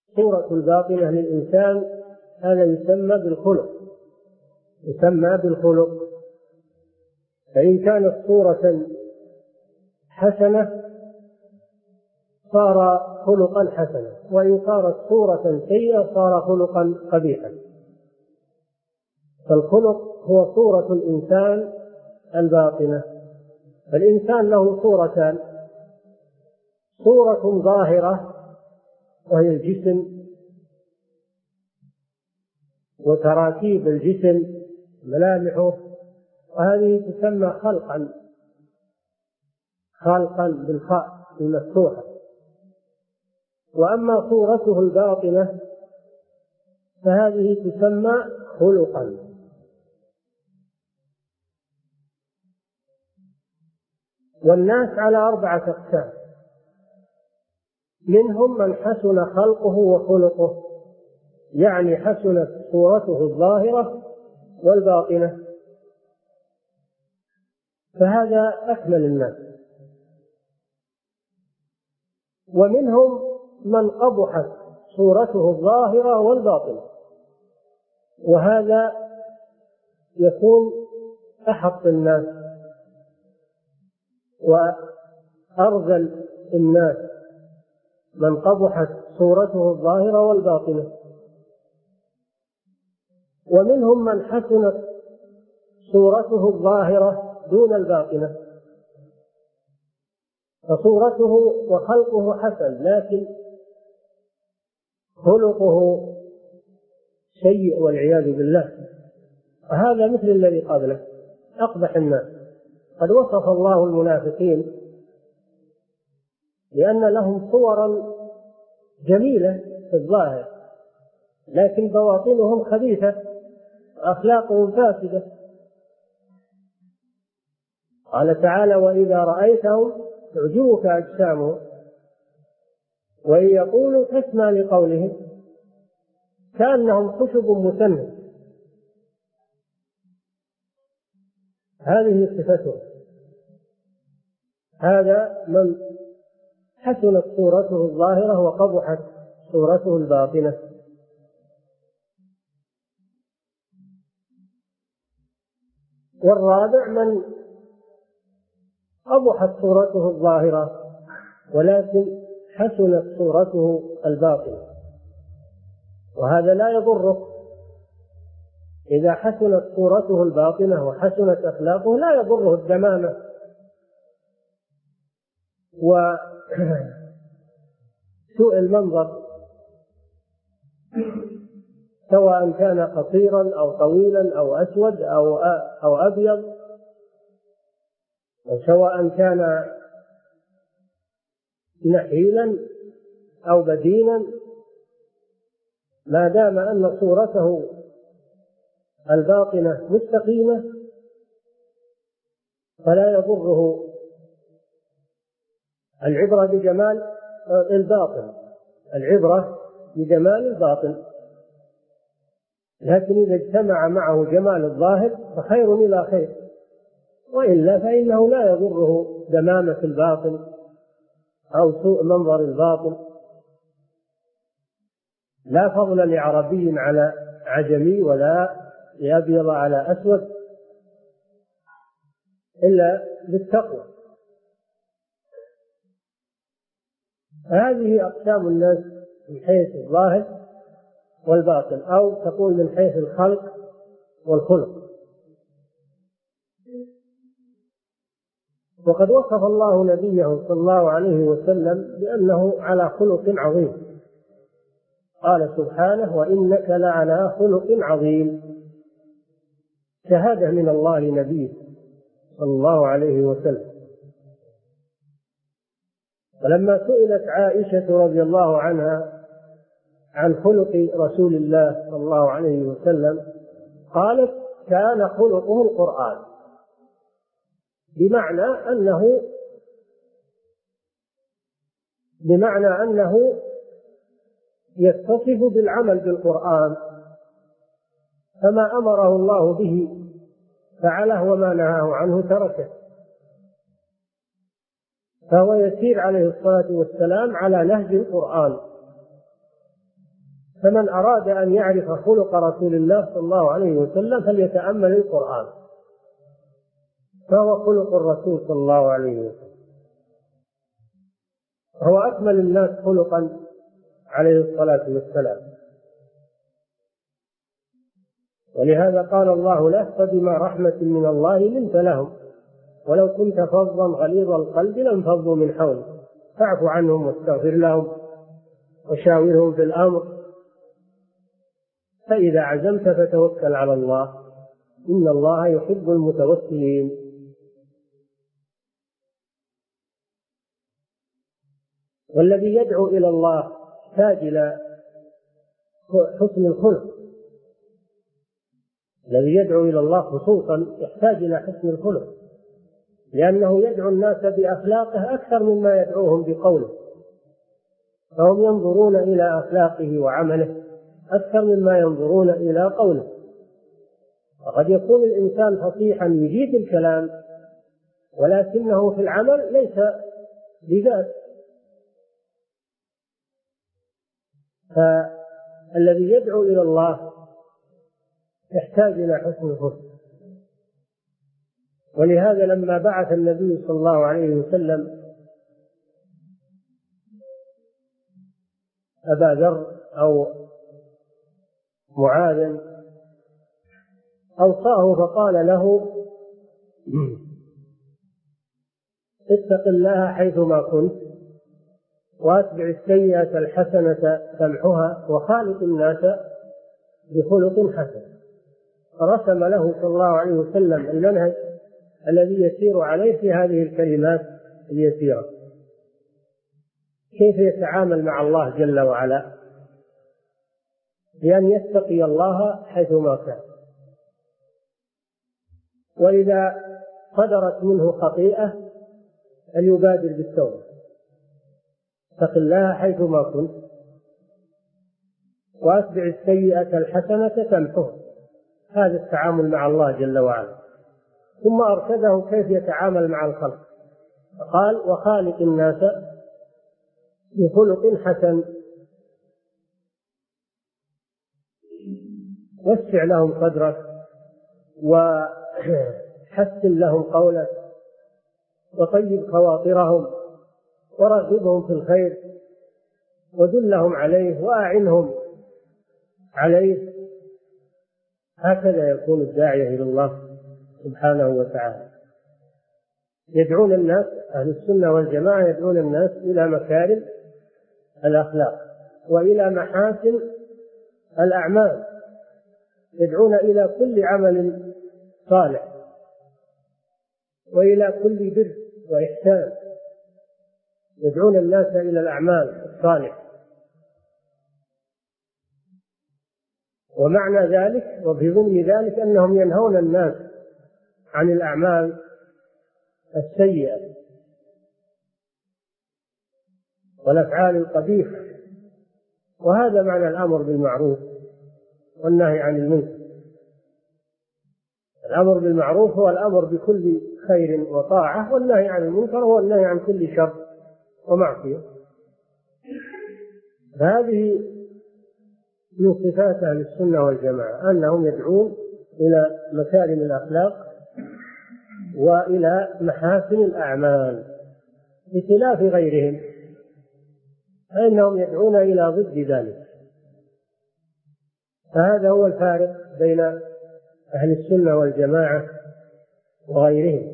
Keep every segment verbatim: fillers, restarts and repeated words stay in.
صورة الباطنة للإنسان هذا يسمى بالخلق، يسمى بالخلق. فإن كانت صورة حسنة صار خلقا حسنا، وإن صارت صورة سيئة صار خلقا قبيحا. فالخلق هو صورة الإنسان الباطنة. فالإنسان له صورتان: صورة ظاهرة وهي الجسم وتراكيب الجسم ملامحه، وهذه تسمى خلقا، خلقا بالخاء المفتوحة. وأما صورته الباطنة فهذه تسمى خلقا. والناس على أربعة أقسام: منهم من حسن خلقه وخلقه، يعني حسنت صورته الظاهرة والباطنة، فهذا أكمل الناس. ومنهم من قبحت صورته الظاهرة والباطنة، وهذا يكون أحط الناس وأرذل الناس، من قبحت صورته الظاهرة والباطنة. ومنهم من حسنت صورته الظاهرة دون الباطنة، فصورته وخلقه حسن لكن خلقه سيء والعياذ بالله، وهذا مثل الذي قبله أقبح الناس. قد وصف الله المنافقين لأن لهم صورا جميلة في الظاهر لكن بواطنهم خبيثة وأخلاقهم فاسدة. قال تعالى: وإذا رأيتهم تعجبك أجسامهم وإن يقولوا تسمع لقولهم كأنهم خشب مسند. هذه صفتهم. هذا من حسنت صورته الظاهرة وقبحت صورته الباطنة. والرابع من قبحت صورته الظاهرة ولكن حسنت صورته الباطنة، وهذا لا يضره. إذا حسنت صورته الباطنة وحسنت أخلاقه لا يضره الدمامة وسوء المنظر، سواء كان قصيرا أو طويلا أو أسود أو أو أبيض، وسواء كان نحيلا أو بدينا، ما دام أن صورته الباطنة مستقيمة فلا يضره. العبرة بجمال الباطن، العبرة بجمال الباطن، لكن إذا اجتمع معه جمال الظاهر فخير إلى خير، وإلا فإنه لا يضره دمامة الباطن أو سوء منظر الباطن. لا فضل لعربي على عجمي ولا لأبيض على أسود إلا بالتقوى. هذه أقسام الناس من حيث الظاهر والباطن، أو تقول من حيث الخلق والخلق. وقد وصف الله نبيه صلى الله عليه وسلم بأنه على خلق عظيم. قال سبحانه: وإنك لعلى خلق عظيم، شهادة من الله لنبيه صلى الله عليه وسلم. ولما سئلت عائشة رضي الله عنها عن خلق رسول الله صلى الله عليه وسلم قالت: كان خلقه القرآن، بمعنى أنه بمعنى أنه يتصف بالعمل بالقرآن، فما أمره الله به فعله وما نهاه عنه تركه، فهو يسير عليه الصلاة والسلام على نهج القرآن. فمن أراد أن يعرف خلق رسول الله صلى الله عليه وسلم فليتأمل القرآن، فهو خلق الرسول صلى الله عليه وسلم، هو أكمل الناس خلقا عليه الصلاة والسلام. ولهذا قال الله له: فبما رحمة من الله لنت لهم ولو كنت فظا غليظ القلب لانفضوا من حولك فاعف عنهم واستغفر لهم وشاورهم في الأمر فإذا عزمت فتوكل على الله إن الله يحب المتوكلين. والذي يدعو إلى الله يحتاج إلى حسن الخلق، الذي يدعو إلى الله خصوصا يحتاج إلى حسن الخلق، لأنه يدعو الناس بأخلاقه أكثر مما يدعوهم بقوله، فهم ينظرون إلى أخلاقه وعمله أكثر مما ينظرون إلى قوله. وقد يكون الإنسان فصيحا يجيد الكلام ولكنه في العمل ليس بذات. فالذي يدعو إلى الله يحتاج إلى حسن الخلق. ولهذا لما بعث النبي صلى الله عليه وسلم أبا ذر أو معاذ أوصاه فقال له: اتق الله حيثما كنت واتبع السيئة الحسنة تمحها وخالق الناس بخلق حسن. فرسم له صلى الله عليه وسلم المنهج الذي يسير عليه في هذه الكلمات اليسيرة، كيف يتعامل مع الله جل وعلا، بأن يتقي الله حيثما كان، وإذا صدرت منه خطيئة أن يبادر بالتوبة. اتق الله حيثما كنت وأتبع السيئة الحسنة تمحها، هذا التعامل مع الله جل وعلا. ثم أرشده كيف يتعامل مع الخلق، قال: وخالق الناس بخلق حسن، وسع لهم صدرك وحسن لهم قولك وطيب خواطرهم ورغبهم في الخير ودلهم عليه وأعنهم عليه. هكذا يكون الداعية إلى الله سبحانه وتعالى. يدعون الناس، أهل السنة والجماعة يدعون الناس إلى مكارم الأخلاق وإلى محاسن الأعمال، يدعون إلى كل عمل صالح وإلى كل بر وإحسان، يدعون الناس إلى الأعمال الصالحة. ومعنى ذلك وفي ضمن ذلك أنهم ينهون الناس عن الأعمال السيئة والأفعال القبيحة، وهذا معنى الأمر بالمعروف والنهي عن المنكر. الأمر بالمعروف هو الأمر بكل خير وطاعة، والنهي عن المنكر هو النهي عن كل شر ومعصية. فهذه من صفات أهل السنة والجماعة أنهم يدعون إلى مكارم الأخلاق وإلى محاسن الأعمال بخلاف غيرهم فإنهم يدعون إلى ضد ذلك. فهذا هو الفارق بين أهل السنة والجماعة وغيرهم.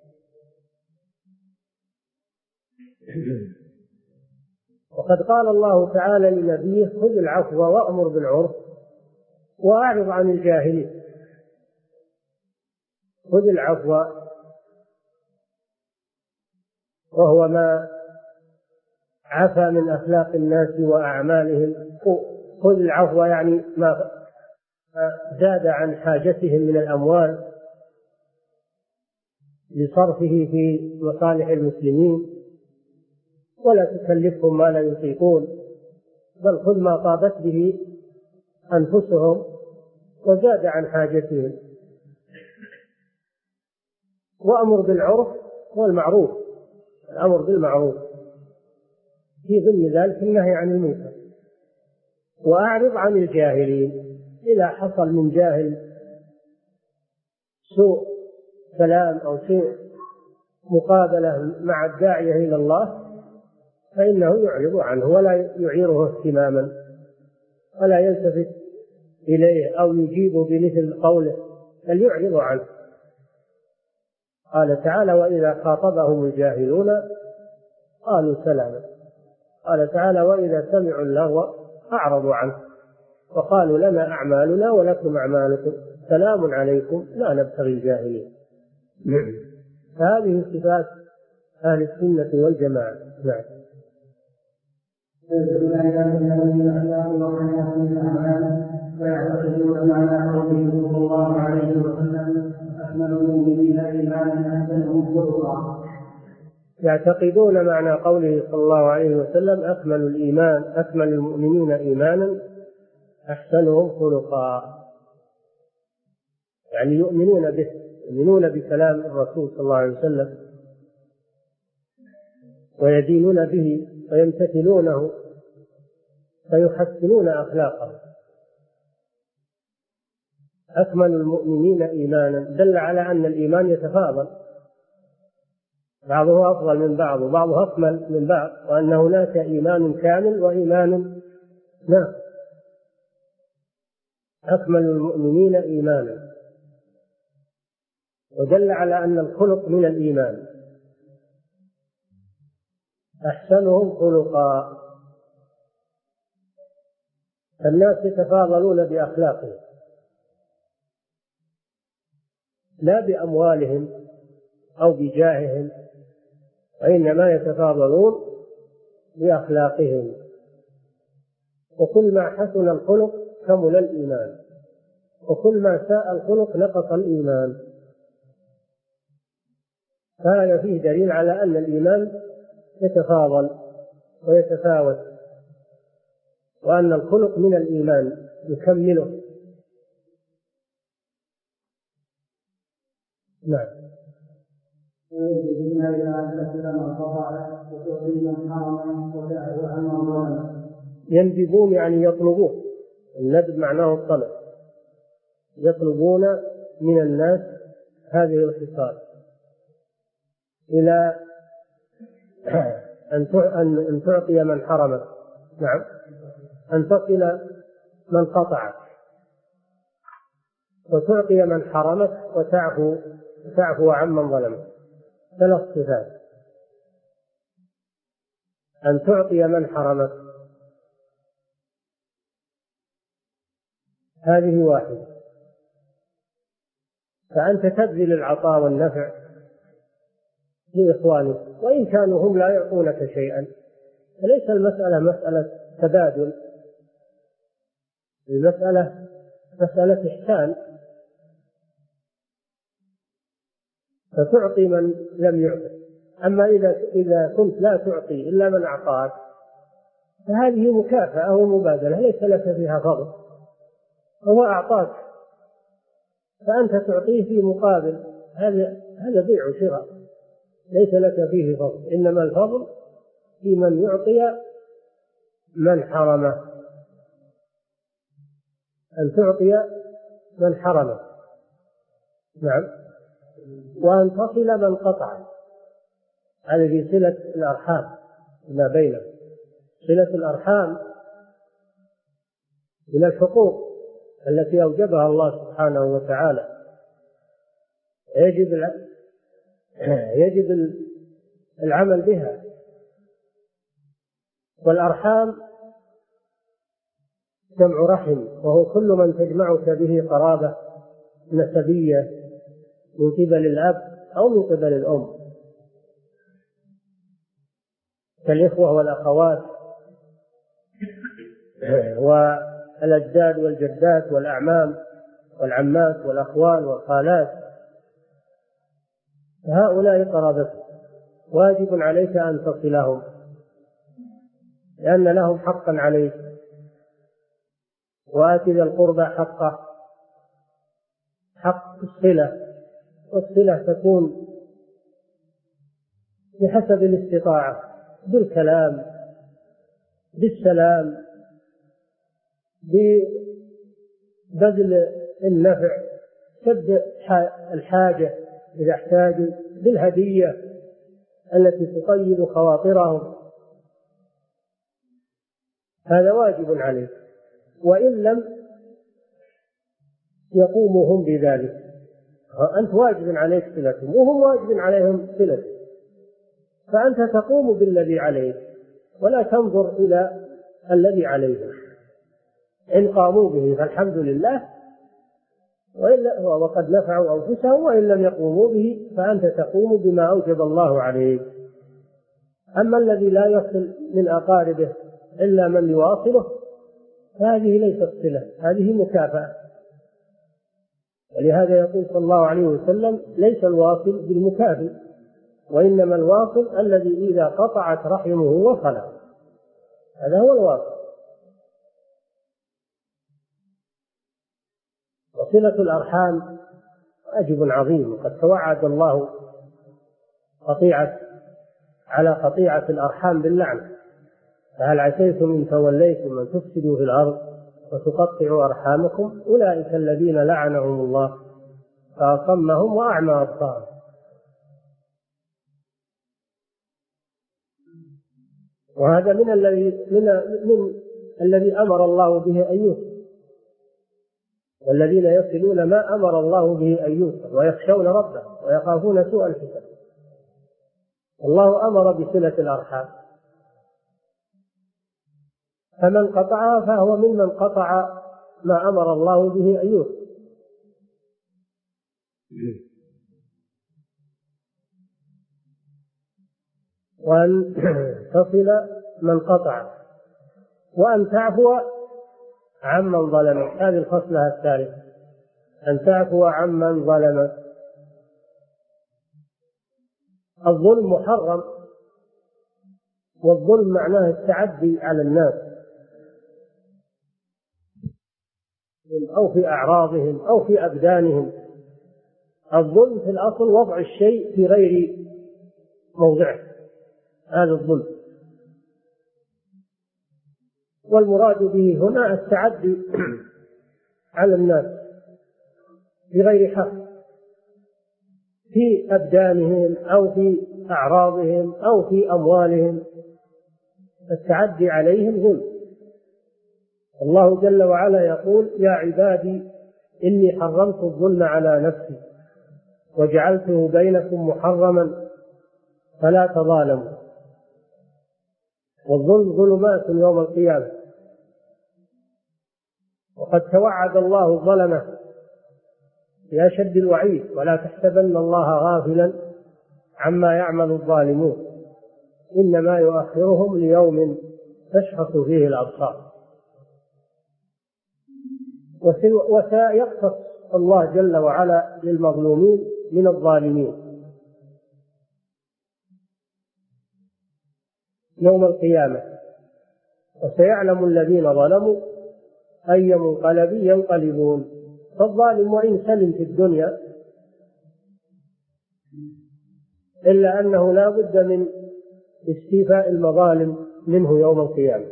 وقد قال الله تعالى لنبيه: خذ العفو وأمر بالعرف وأعرض عن الجاهلين. خذ العفو وهو ما عفى من أخلاق الناس وأعمالهم. خذ العفو يعني ما زاد عن حاجتهم من الأموال لصرفه في مصالح المسلمين، ولا تكلفهم ما لا يطيقون، بل خذ ما طابت به أنفسهم وزاد عن حاجتهم. وأمر بالعرف والمعروف، الأمر بالمعروف في ضمن ذلك النهي عن المنكر. وأعرض عن الجاهلين. إذا حصل من جاهل سوء كلام أو سوء مقابلة مع الداعية إلى الله فإنه يعرض عنه ولا يعيره اهتماما ولا يلتفت إليه أو يجيب بمثل قوله، بل يعرض عنه. قال تعالى: وإذا خاطبهم الجاهلون قالوا سلاما. قال تعالى: وإذا سمعوا اللغو أعرضوا عنه وقالوا لنا أعمالنا ولكم أعمالكم سلام عليكم لا نبتغي الجاهلين. هذه صفات أهل السنة والجماعة. نعم. ويعتقدون معنى قوله صلى الله عليه وسلم: أكمل المؤمنين إيمانا أحسنهم خلقا. يعتقدون معنى قوله صلى الله عليه وسلم: أكمل الإيمان أكمل المؤمنين إيمانا أحسنهم خلقا، يعني يؤمنون به، يؤمنون بكلام الرسول صلى الله عليه وسلم ويدينون به ويمتثلونه فيحسنون أخلاقهم. أكمل المؤمنين إيمانا دل على أن الإيمان يتفاضل، بعضه أفضل من بعض وبعضه أكمل من بعض، وأن هناك إيمان كامل وإيمان ناقص. أكمل المؤمنين إيمانا، ودل على أن الخلق من الإيمان. أحسنهم خلقا، الناس يتفاضلون بأخلاقهم لا بأموالهم أو بجاههم، وإنما يتفاضلون بأخلاقهم. وكل ما حسن الخلق كمل الإيمان، وكل ما ساء الخلق نقص الإيمان. هذا فيه دليل على أن الإيمان يتفاضل ويتفاوت، وأن الخلق من الإيمان يكمله. نعم. ينجزون يعني يطلبون، الندب معناه الطلب، يطلبون من الناس هذه الخصال إلى أن تعطي من حرمك، نعم، أن تصل من قطعك، وتعطي من حرمك، وتعفو تعفو عمن ظلمك. ثلاث صفات: أن تعطي من حرمك، هذه واحدة، فأنت تبذل العطاء والنفع لإخوانك وإن كانوا هم لا يعطونك شيئا. فليس المسألة مسألة تبادل، المسألة مسألة إحسان، فتعطي من لم يعطي. أما إذا إذا كنت لا تعطي إلا من أعطاك فهذه مكافأة ومبادلة ليس لك فيها فضل، هو أعطاك فأنت تعطيه في مقابل، هذا هذا بيع وشراء ليس لك فيه فضل، إنما الفضل في من يعطي من حرمه، أن تعطي من حرمه. نعم. وأن تصل من قطع، هذا في صلة الأرحام ما بينهم. صلة الأرحام من الحقوق التي أوجبها الله سبحانه وتعالى، يجب يجب العمل بها. والأرحام جمع رحم، وهو كل من تجمعك به قرابة نسبية من قبل الأب أو من قبل الأم، كالإخوة والأخوات والأجداد والجدات والأعمام والعمات والأخوال والخالات، هؤلاء قرابتك، واجب عليك أن تصلهم لأن لهم حقا عليك. وآت ذا القربى حقه، حق الصلة، والصلة تكون بحسب الاستطاعة، بالكلام، بالسلام، ببذل النفع، سد الحاجة إذا احتاجوا، بالهدية التي تطيب خواطرهم، هذا واجب عليك. وإن لم يقوموا هم بذلك، أنت واجب عليك صلتهم وهم واجب عليهم صلتك، فأنت تقوم بالذي عليك ولا تنظر إلى الذي عليهم. إن قاموا به فالحمد لله، وإلا وقد نفعوا أنفسهم، وإن لم يقوموا به فأنت تقوم بما أوجب الله عليك. أما الذي لا يصل من أقاربه إلا من يواصله فهذه ليست صلة، هذه مكافأة. ولهذا يقول صلى الله عليه وسلم: ليس الواصل بالمكافئ، وإنما الواصل الذي إذا قطعت رحمه وصله، هذا هو الواصل. وصلة الأرحام واجب عظيم، وقد توعد الله قطيعة على قطيعة الأرحام باللعنة: فهل عسيتم إن توليتم أن تفسدوا في الأرض وتقطعوا أرحامكم أولئك الذين لعنهم الله فأصمهم وأعمى أبصارهم. وهذا من الذي من, من الذي أمر الله به أن يوصل، والذين يصلون ما أمر الله به أن يوصل ويخشون ربهم ويخافون سوء الحساب. الله أمر بصلة الأرحام، فمن قطعها فهو ممن قطع ما أمر الله به أن يوصل. وأن تصل من قطع، وأن تعفو عمن ظلمك، هذه الخصلة الثالثة، أن تعفو عمن ظلمك. الظلم محرم، والظلم معناه التعدي على الناس أو في أعراضهم أو في أبدانهم. الظلم في الأصل وضع الشيء في غير موضعه، هذا الظلم. والمراد به هنا التعدي على الناس بغير حق في أبدانهم أو في أعراضهم أو في أموالهم، التعدي عليهم ظلم. الله جل وعلا يقول: يا عبادي إني حرمت الظلم على نفسي وجعلته بينكم محرما فلا تظالموا. والظلم ظلمات يوم القيامة، وقد توعد الله الظلمة بأشد الوعيد: ولا تحسبن الله غافلا عما يعمل الظالمون إنما يؤخرهم ليوم تشخص فيه الأبصار. وسيقتص الله جل وعلا للمظلومين من الظالمين يوم القيامة، وسيعلم الذين ظلموا أي منقلب ينقلبون. فالظالم وإن سلم في الدنيا إلا أنه لا بد من استيفاء المظالم منه يوم القيامة.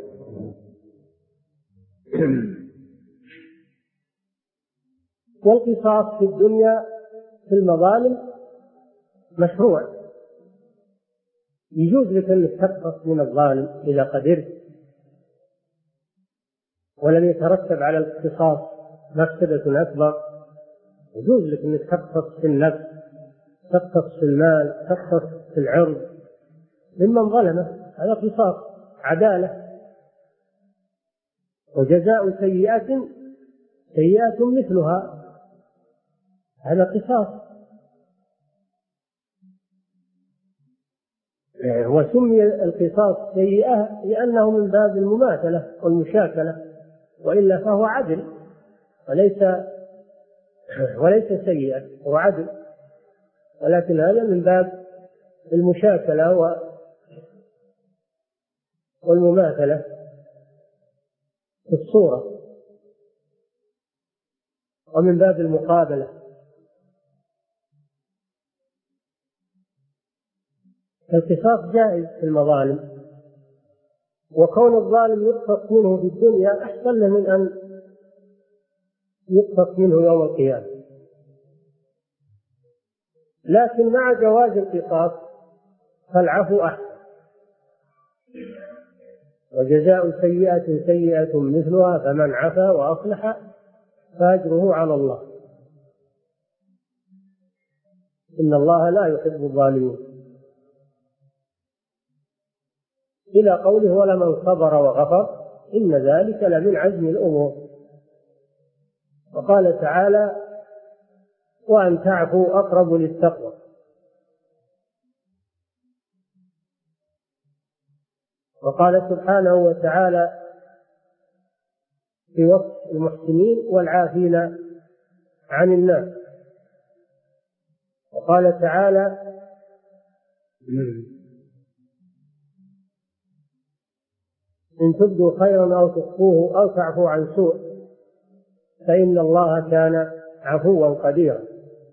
والقصاص في الدنيا في المظالم مشروع، يجوز لك أن تقتص من الظالم إذا قدرت ولم يترتب على الاقتصاص مفسدة أكبر، يجوز لك أن تقتص في النفس، تقتص في المال، تقتص في العرض ممن ظلمه، هذا قصاص عدالة. وجزاء سيئة سيئة مثلها، هذا قصاص. وسمي القصاص سيئة لأنه من باب المماثلة والمشاكلة، وإلا فهو عدل وليس وليس سيئة، هو عدل، ولكن هذا من باب المشاكلة والمماثلة في الصورة، ومن باب المقابلة. القصاص جائز في المظالم، وكون الظالم يقتص منه في الدنيا أحسن له من أن يقتص منه يوم القيامة. لكن مع جواز القصاص فالعفو أحسن، وجزاء سيئة سيئة مثلها فمن عفا وأصلح فأجره على الله، إن الله لا يحب الظالمين، إلى قوله ولمن صبر وغفر إن ذلك لمن عزم الأمور. وقال تعالى وأن تعفوا أقرب للتقوى. وقال سبحانه وتعالى في وصف المحسنين والعافين عن الناس، وقال تعالى إن تبدوا خيرا أو تخفوه أو تعفوا عن سوء فإن الله كان عفوا قديرا.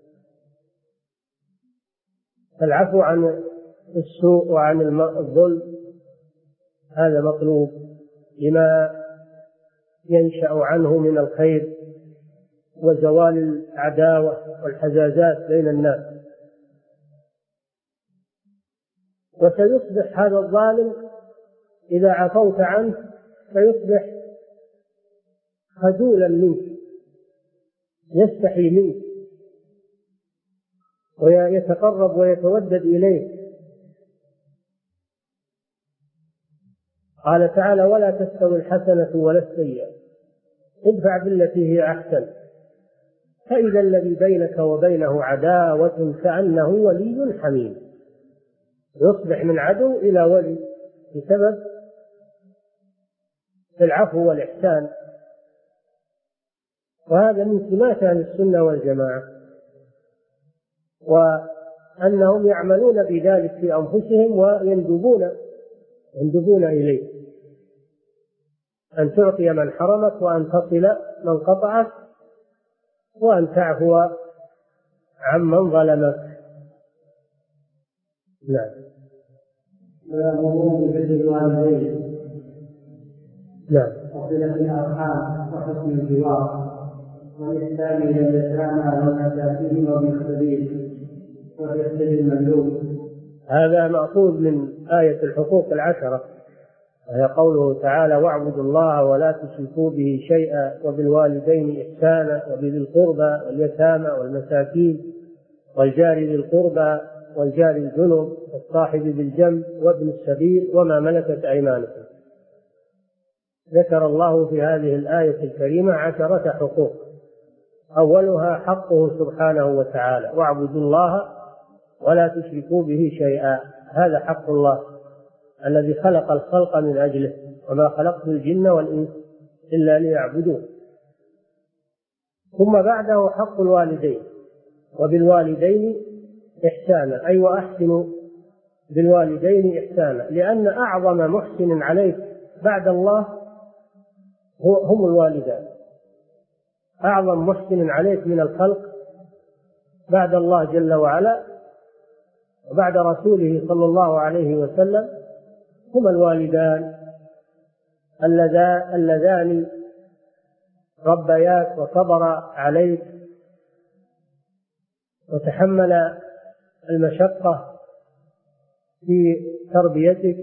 العفو عن السوء وعن الظلم هذا مطلوب لما ينشأ عنه من الخير وزوال العداوة والحزازات بين الناس. وسيصبح هذا الظالم إذا عفوت عنه فيصبح خجولا منك، يستحي منك ويتقرب ويتودد إليك. قال تعالى ولا تستوي الحسنة ولا السيئة ادفع بالتي هي أحسن فإذا الذي بينك وبينه عداوة كأنه ولي حميم. يصبح من عدو إلى ولي بسبب العفو والإحسان، وهذا من سمات أهل السنة والجماعة، وأنهم يعملون بذلك في أنفسهم ويندبون يندبون إليه، أن تعطي من حرمك وأن تصل من قطعك وأن تعفو عمن ظلمك. نعم. ويأمرون ببر الوالدين. نعم. وصلة الأرحام وحسن الجوار والإحسان إلى اليتامى والمساكين وابن السبيل والرفق بالمملوك. هذا مأخوذ من آية الحقوق العشرة، وهي قوله تعالى واعبدوا الله ولا تشركوا به شيئا وبالوالدين إحسانا وبذي القربى واليتامى والمساكين والجار ذي القربى والجار الجنب والصاحب بالجنب وابن السبيل وما ملكت أيمانكم. ذكر الله في هذه الآية الكريمة عشرة حقوق، أولها حقه سبحانه وتعالى واعبدوا الله ولا تشركوا به شيئا، هذا حق الله الذي خلق الخلق من أجله وما خلقت الجن والإنس إلا ليعبدون. ثم بعده حق الوالدين وبالوالدين إحسانا، أي وأحسنوا بالوالدين إحسانا، لأن أعظم محسن عليك بعد الله هم الوالدان. أعظم محسن عليك من الخلق بعد الله جل وعلا وبعد رسوله صلى الله عليه وسلم هما الوالدان اللذان ربياك وصبر عليك وتحمل المشقة في تربيتك.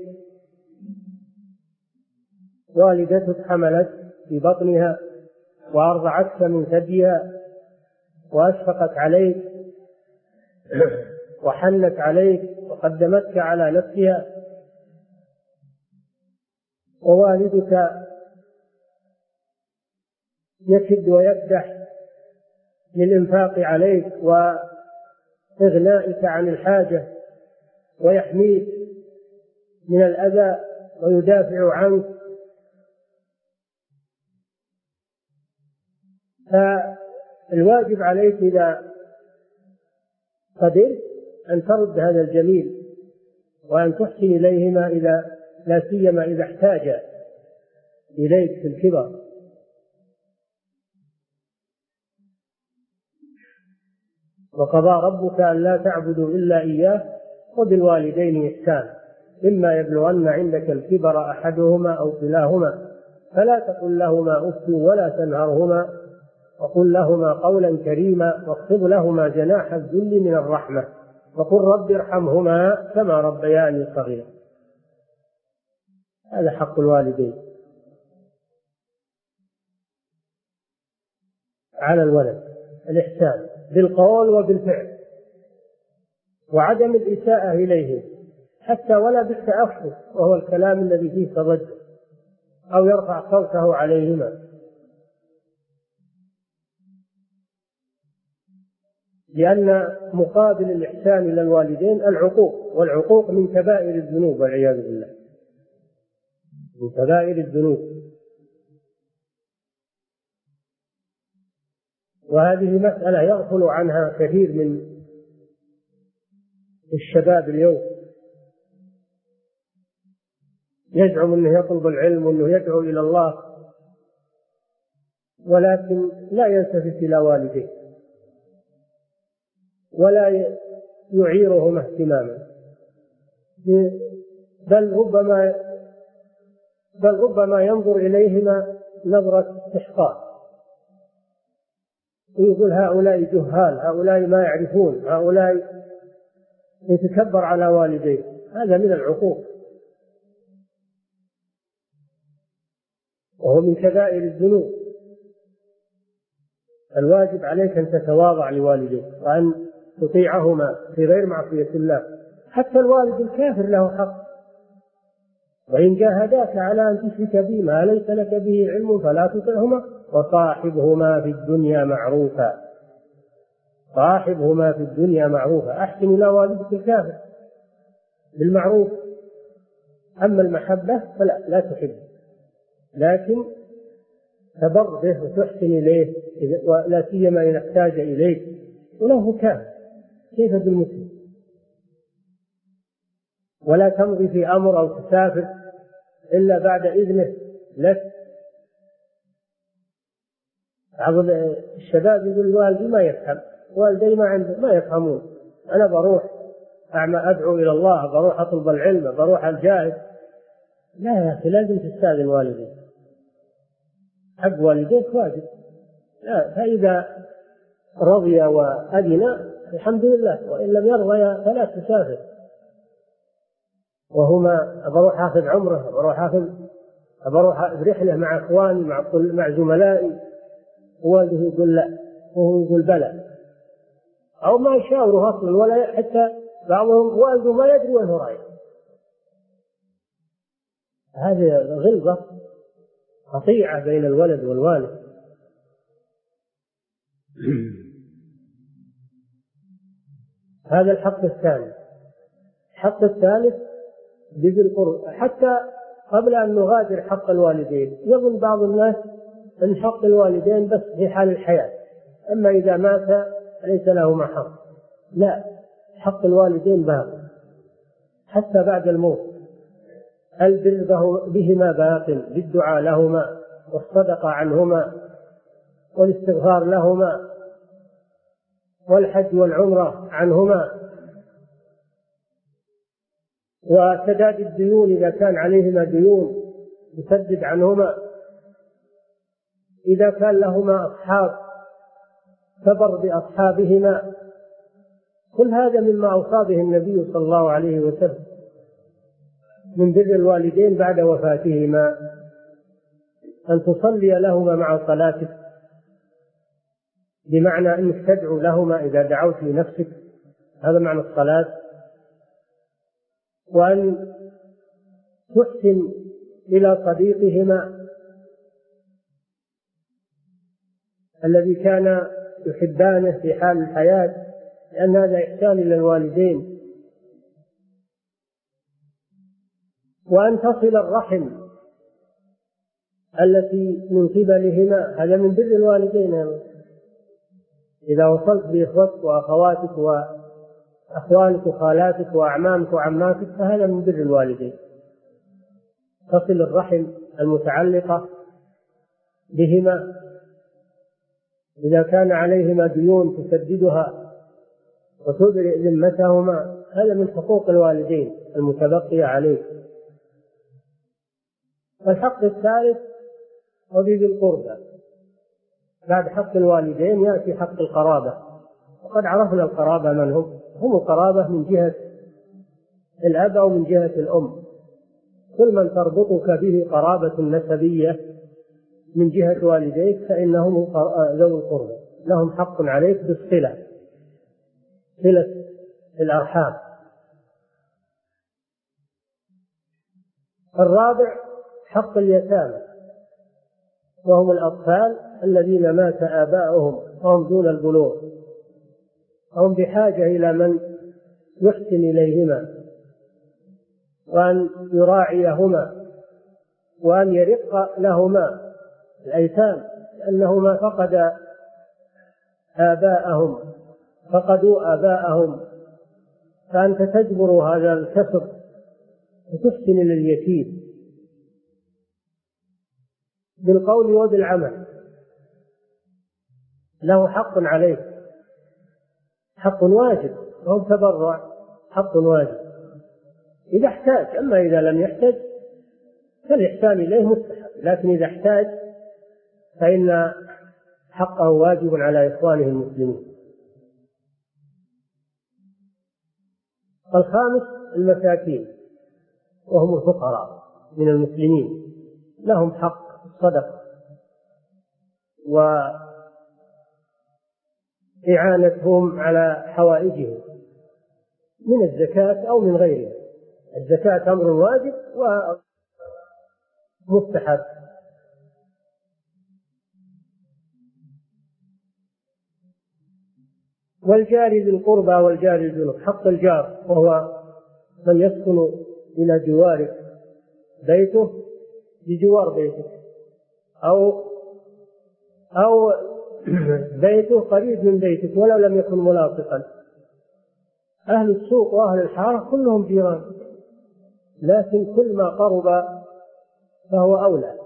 والدتك حملت في بطنها وأرضعتك من ثديها وأشفقت عليك وحنت عليك وقدمتك على نفسها، ووالدك يكد ويكدح للإنفاق عليك وإغنائك عن الحاجة ويحميك من الأذى ويدافع عنك. فالواجب عليك إذا قدرت أن ترد هذا الجميل وأن تحسن إليهما إذا لا سيما إذا احتاج إليك في الكبر. وقضى ربك أن لا تعبدوا إلا إياه وبالوالدين إحسانا إما يبلغن عندك الكبر أحدهما أو كلاهما فلا تقل لهما أف ولا تنهرهما وقل لهما قولا كريما واخفض لهما جناح الذل من الرحمة وقل رب ارحمهما كما ربياني صغيرا. هذا حق الوالدين على الولد، الإحسان بالقول وبالفعل، وعدم الإساءة إليهم حتى ولا بالتأفف وهو الكلام الذي فيه تضجر أو يرفع صوته عليهما، لأن مقابل الإحسان إلى الوالدين العقوق، والعقوق من كبائر الذنوب والعياذ بالله، من كبائر الذنوب. وهذه مسألة يغفل عنها كثير من الشباب اليوم، يزعم أنه يطلب العلم وأنه يدعو إلى الله ولكن لا يلتفت إلى والديه ولا يعيرهما اهتماما، بل ربما بل ربما ينظر إليهما نظرة استحقار ويقول هؤلاء جهال، هؤلاء ما يعرفون، هؤلاء يتكبر على والديه. هذا من العقوق وهو من كبائر الذنوب. الواجب عليك أن تتواضع لوالديك وأن تطيعهما في غير معصية الله. حتى الوالد الكافر له حق، وإن جاهداك على أن تشرك بي ما ليس لك به علم فلا تطعهما وصاحبهما في الدنيا معروفا. صاحبهما في الدنيا معروفا، أحسن إلى والدك الكافر بالمعروف. أما المحبة فلا لا تحب، لكن تبر به وتحسن إليه، ولا سيما إن احتاج إليك وله كافر. كيف بالمسلم؟ ولا تمضي في أمر أو تسافر إلا بعد إذنه لك. بعض الشباب يقول والدي ما يفهم، والدي ما عنده ما يفهمون، أنا بروح أعمى أدعو إلى الله، بروح أطلب العلم، بروح الجاهد. لا يا أخي، لازم تستأذن والديك، حق والديك واجب. لا، فإذا رضي وأذن الحمد لله، وإن لم يرضى فلا تسافر. وهما بروح أخذ عمره، بروح أخذ بروح رحلة مع إخواني مع مع زملائي، والده يقول لا وهو يقول بلى، أو ما يشاوره أصلا، ولا حتى بعضهم والده ما يدري وين هو رايح. هذه غلظة قطيعة بين الولد والوالد. هذا الحق الثاني. الحق الثالث بذي القرب. حتى قبل أن نغادر حق الوالدين، يظن بعض الناس أن حق الوالدين بس في حال الحياة، أما إذا مات ليس له حق. لا، حق الوالدين باق حتى بعد الموت. البر بهما باق، بالدعاء لهما والصدقة عنهما والاستغفار لهما والحج والعمرة عنهما، وسداد الديون إذا كان عليهما ديون يسدد عنهما، إذا كان لهما أصحاب فبر بأصحابهما. كل هذا مما أوصى به النبي صلى الله عليه وسلم من بر الوالدين بعد وفاتهما، أن تصلي لهما مع صلاتك، بمعنى أنك تدعو لهما إذا دعوت لنفسك، هذا معنى الصلاة. وأن تحسن إلى صديقهما الذي كان يحبانه في حال الحياة، لأن هذا إحسان إلى الوالدين. وأن تصل الرحم التي من قبلهما، هذا من بر الوالدين. إذا وصلت بإخوتك وأخواتك وأخوالك وخالاتك وأعمامك وعماتك فهذا من بر الوالدين. تصل الرحم المتعلقة بهما، إذا كان عليهما ديون تسددها وتبرئ ذمتهما، هذا من حقوق الوالدين المتبقية عليك. الحق الثالث وبذي القربى. بعد حق الوالدين يأتي حق القرابة، وقد عرفنا القرابة من هم. هم القرابة من جهة الأب أو من جهة الأم، كل من تربطك به قرابة نسبية من جهة والديك فإنهم ذوي القربى، لهم حق عليك بالصلة، صلة الأرحام. الرابع حق اليتامى، وهم الأطفال الذين مات آباؤهم وهم دون البلوغ، هم بحاجة إلى من يحسن إليهما وأن يراعيهما وأن يرق لهما الأيتام، لأنهما فقد آباءهم فقدوا آباءهم، فأنت تجبر هذا الكسر وتحسن لليتيم بالقول وبالعمل، له حق عليك، حق واجب، وهو تبرع حق واجب إذا احتاج. أما إذا لم يحتاج فالإحسان إليه مستحب، لكن إذا احتاج فإن حقه واجب على إخوانه المسلمين. الخامس المساكين، وهم الفقراء من المسلمين، لهم حق الصدقة وإعانتهم على حوائجهم من الزكاة أو من غيرها. الزكاة أمر واجب ومستحب. والجار ذي القربى والجار الجنب، حق الجار وهو من يسكن إلى جوارك، بيته بجوار بيتك أو أو بيته قريب من بيتك ولو لم يكن ملاصقا. أهل السوق وأهل الحارة كلهم جيران، لكن كل ما قرب فهو أولى،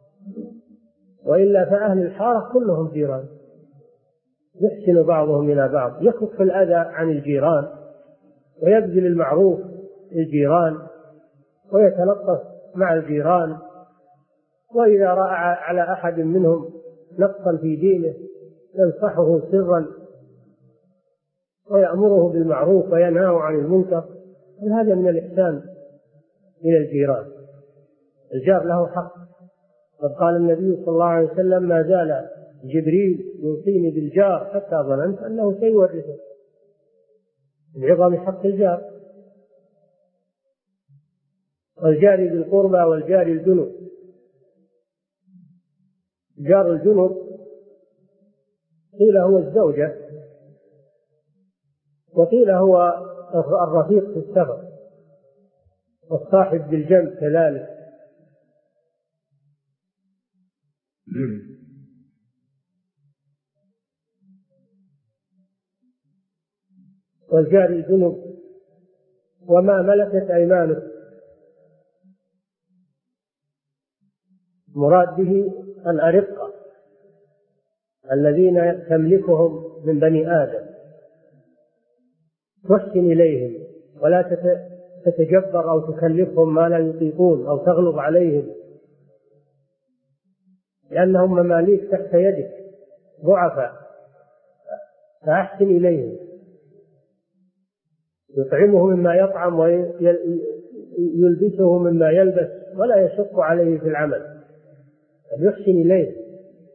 وإلا فأهل الحارة كلهم جيران، يحسن بعضهم إلى بعض، يكف الأذى عن الجيران ويبذل المعروف للجيران ويتلطف مع الجيران، وإذا رأى على أحد منهم نقصا في دينه ينصحه سرا ويأمره بالمعروف وينهاه عن المنكر. هذا من الإحسان إلى الجيران. الجار له حق، قد قال النبي صلى الله عليه وسلم: ما زال جبريل يوصيني بالجار حتى ظننت أنه سيورثه. العظم حق الجار. والجار ذي القربى والجار الجنب. جار الجنب قيل هو الزوجة، وقيل هو الرفيق في السفر، والصاحب بالجنب كذلك. والجار الجنب وما ملكت أيمانه، مراد به الأرقة الذين تملكهم من بني آدم، تحسن إليهم ولا تتجبر أو تكلفهم ما لا يطيقون أو تغلظ عليهم، لأنهم مماليك تحت يدك ضعفاء، فأحسن إليهم، يطعمه مما يطعم ويلبسه مما يلبس ولا يشق عليه في العمل، يحسن إليه.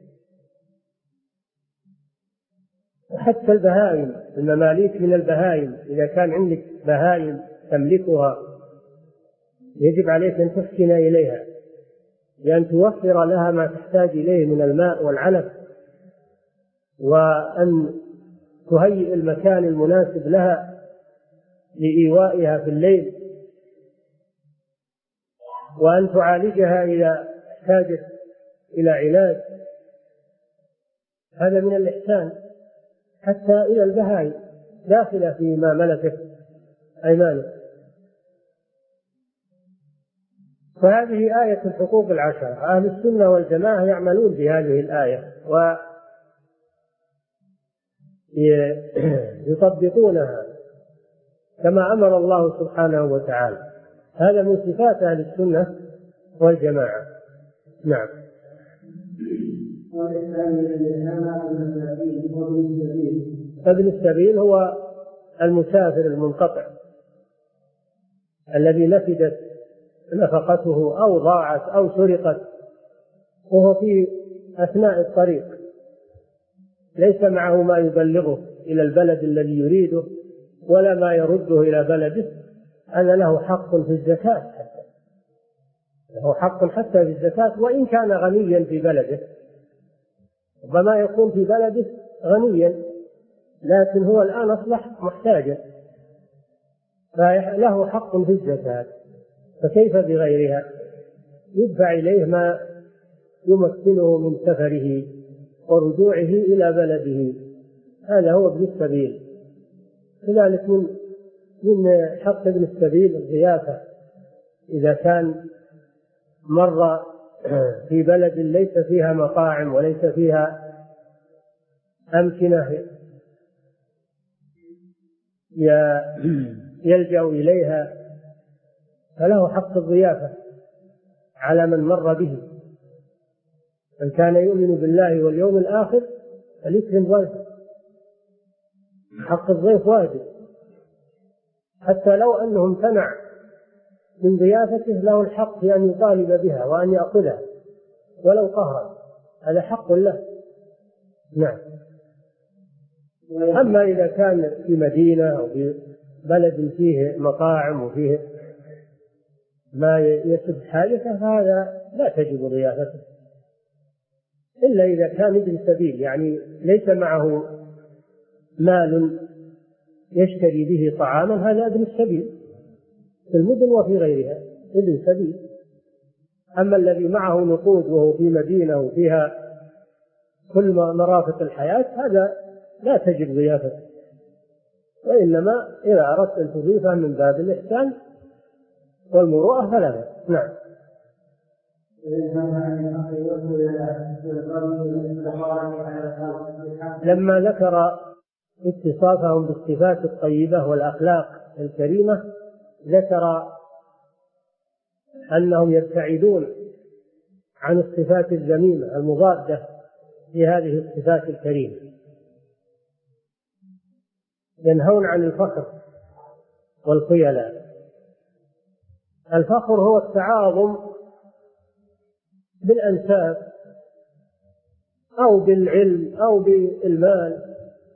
وحتى البهائم، المماليك من البهائم، إذا كان عندك بهائم تملكها يجب عليك أن تحسن إليها، لأن توفر لها ما تحتاج إليه من الماء والعلف، وأن تهيئ المكان المناسب لها لإيوائها في الليل، وأن تعالجها إذا احتاجت إلى علاج. هذا من الإحسان حتى إلى البهائم داخلة فيما ملكت أيمانك. فهذه آية الحقوق العشرة، أهل السنة والجماعة يعملون بهذه الآية ويطبقونها كما أمر الله سبحانه وتعالى. هذا من صفات أهل السنة والجماعة. نعم. ابن السبيل هو المسافر المنقطع الذي نفدت نفقته أو ضاعت أو سرقت وهو في أثناء الطريق ليس معه ما يبلغه إلى البلد الذي يريده ولا ما يرده إلى بلده، هذا له حق في الزكاة حتى له حق حتى في الزكاة وإن كان غنيا في بلده، ربما يكون في بلده غنيا لكن هو الآن أصبح محتاجا فله حق في الزكاة، فكيف بغيرها؟ يدفع إليه ما يمكنه من سفره ورجوعه إلى بلده، هذا هو ابن السبيل. كذلك من من حق ابن السبيل الضيافة إذا كان مر في بلد ليس فيها مطاعم وليس فيها أمكنة يلجأ إليها فله حق الضيافة على من مر به. من كان يؤمن بالله واليوم الآخر فليكرم ضيفه، حق الضيف واجب حتى لو أنه امتنع من ضيافته له الحق في أن يطالب بها وأن يأخذها ولو قهرا، هذا حق له. نعم. أما إذا كان في مدينة أو في بلد فيه مطاعم وفيه ما يسد حاجته فهذا لا تجب ضيافته، إلا إذا كان ابن سبيل يعني ليس معه مال يشتري به طعاما، هذا ابن السبيل في المدن وفي غيرها ابن سبيل. أما الذي معه نقود وهو في مدينة وفيها كل مرافق الحياة هذا لا تجب ضيافته، وإنما إذا أردت أن تضيفه من باب الإحسان والمروءة فلا بأس. نعم. لما ذكر اتصافهم بالصفات الطيبة والأخلاق الكريمة ذكر أنهم يبتعدون عن الصفات الذميمة المضادة لهذه الصفات الكريمة، ينهون عن الفخر والخيلاء. الفخر هو التعاظم بالأنساب أو بالعلم أو بالمال،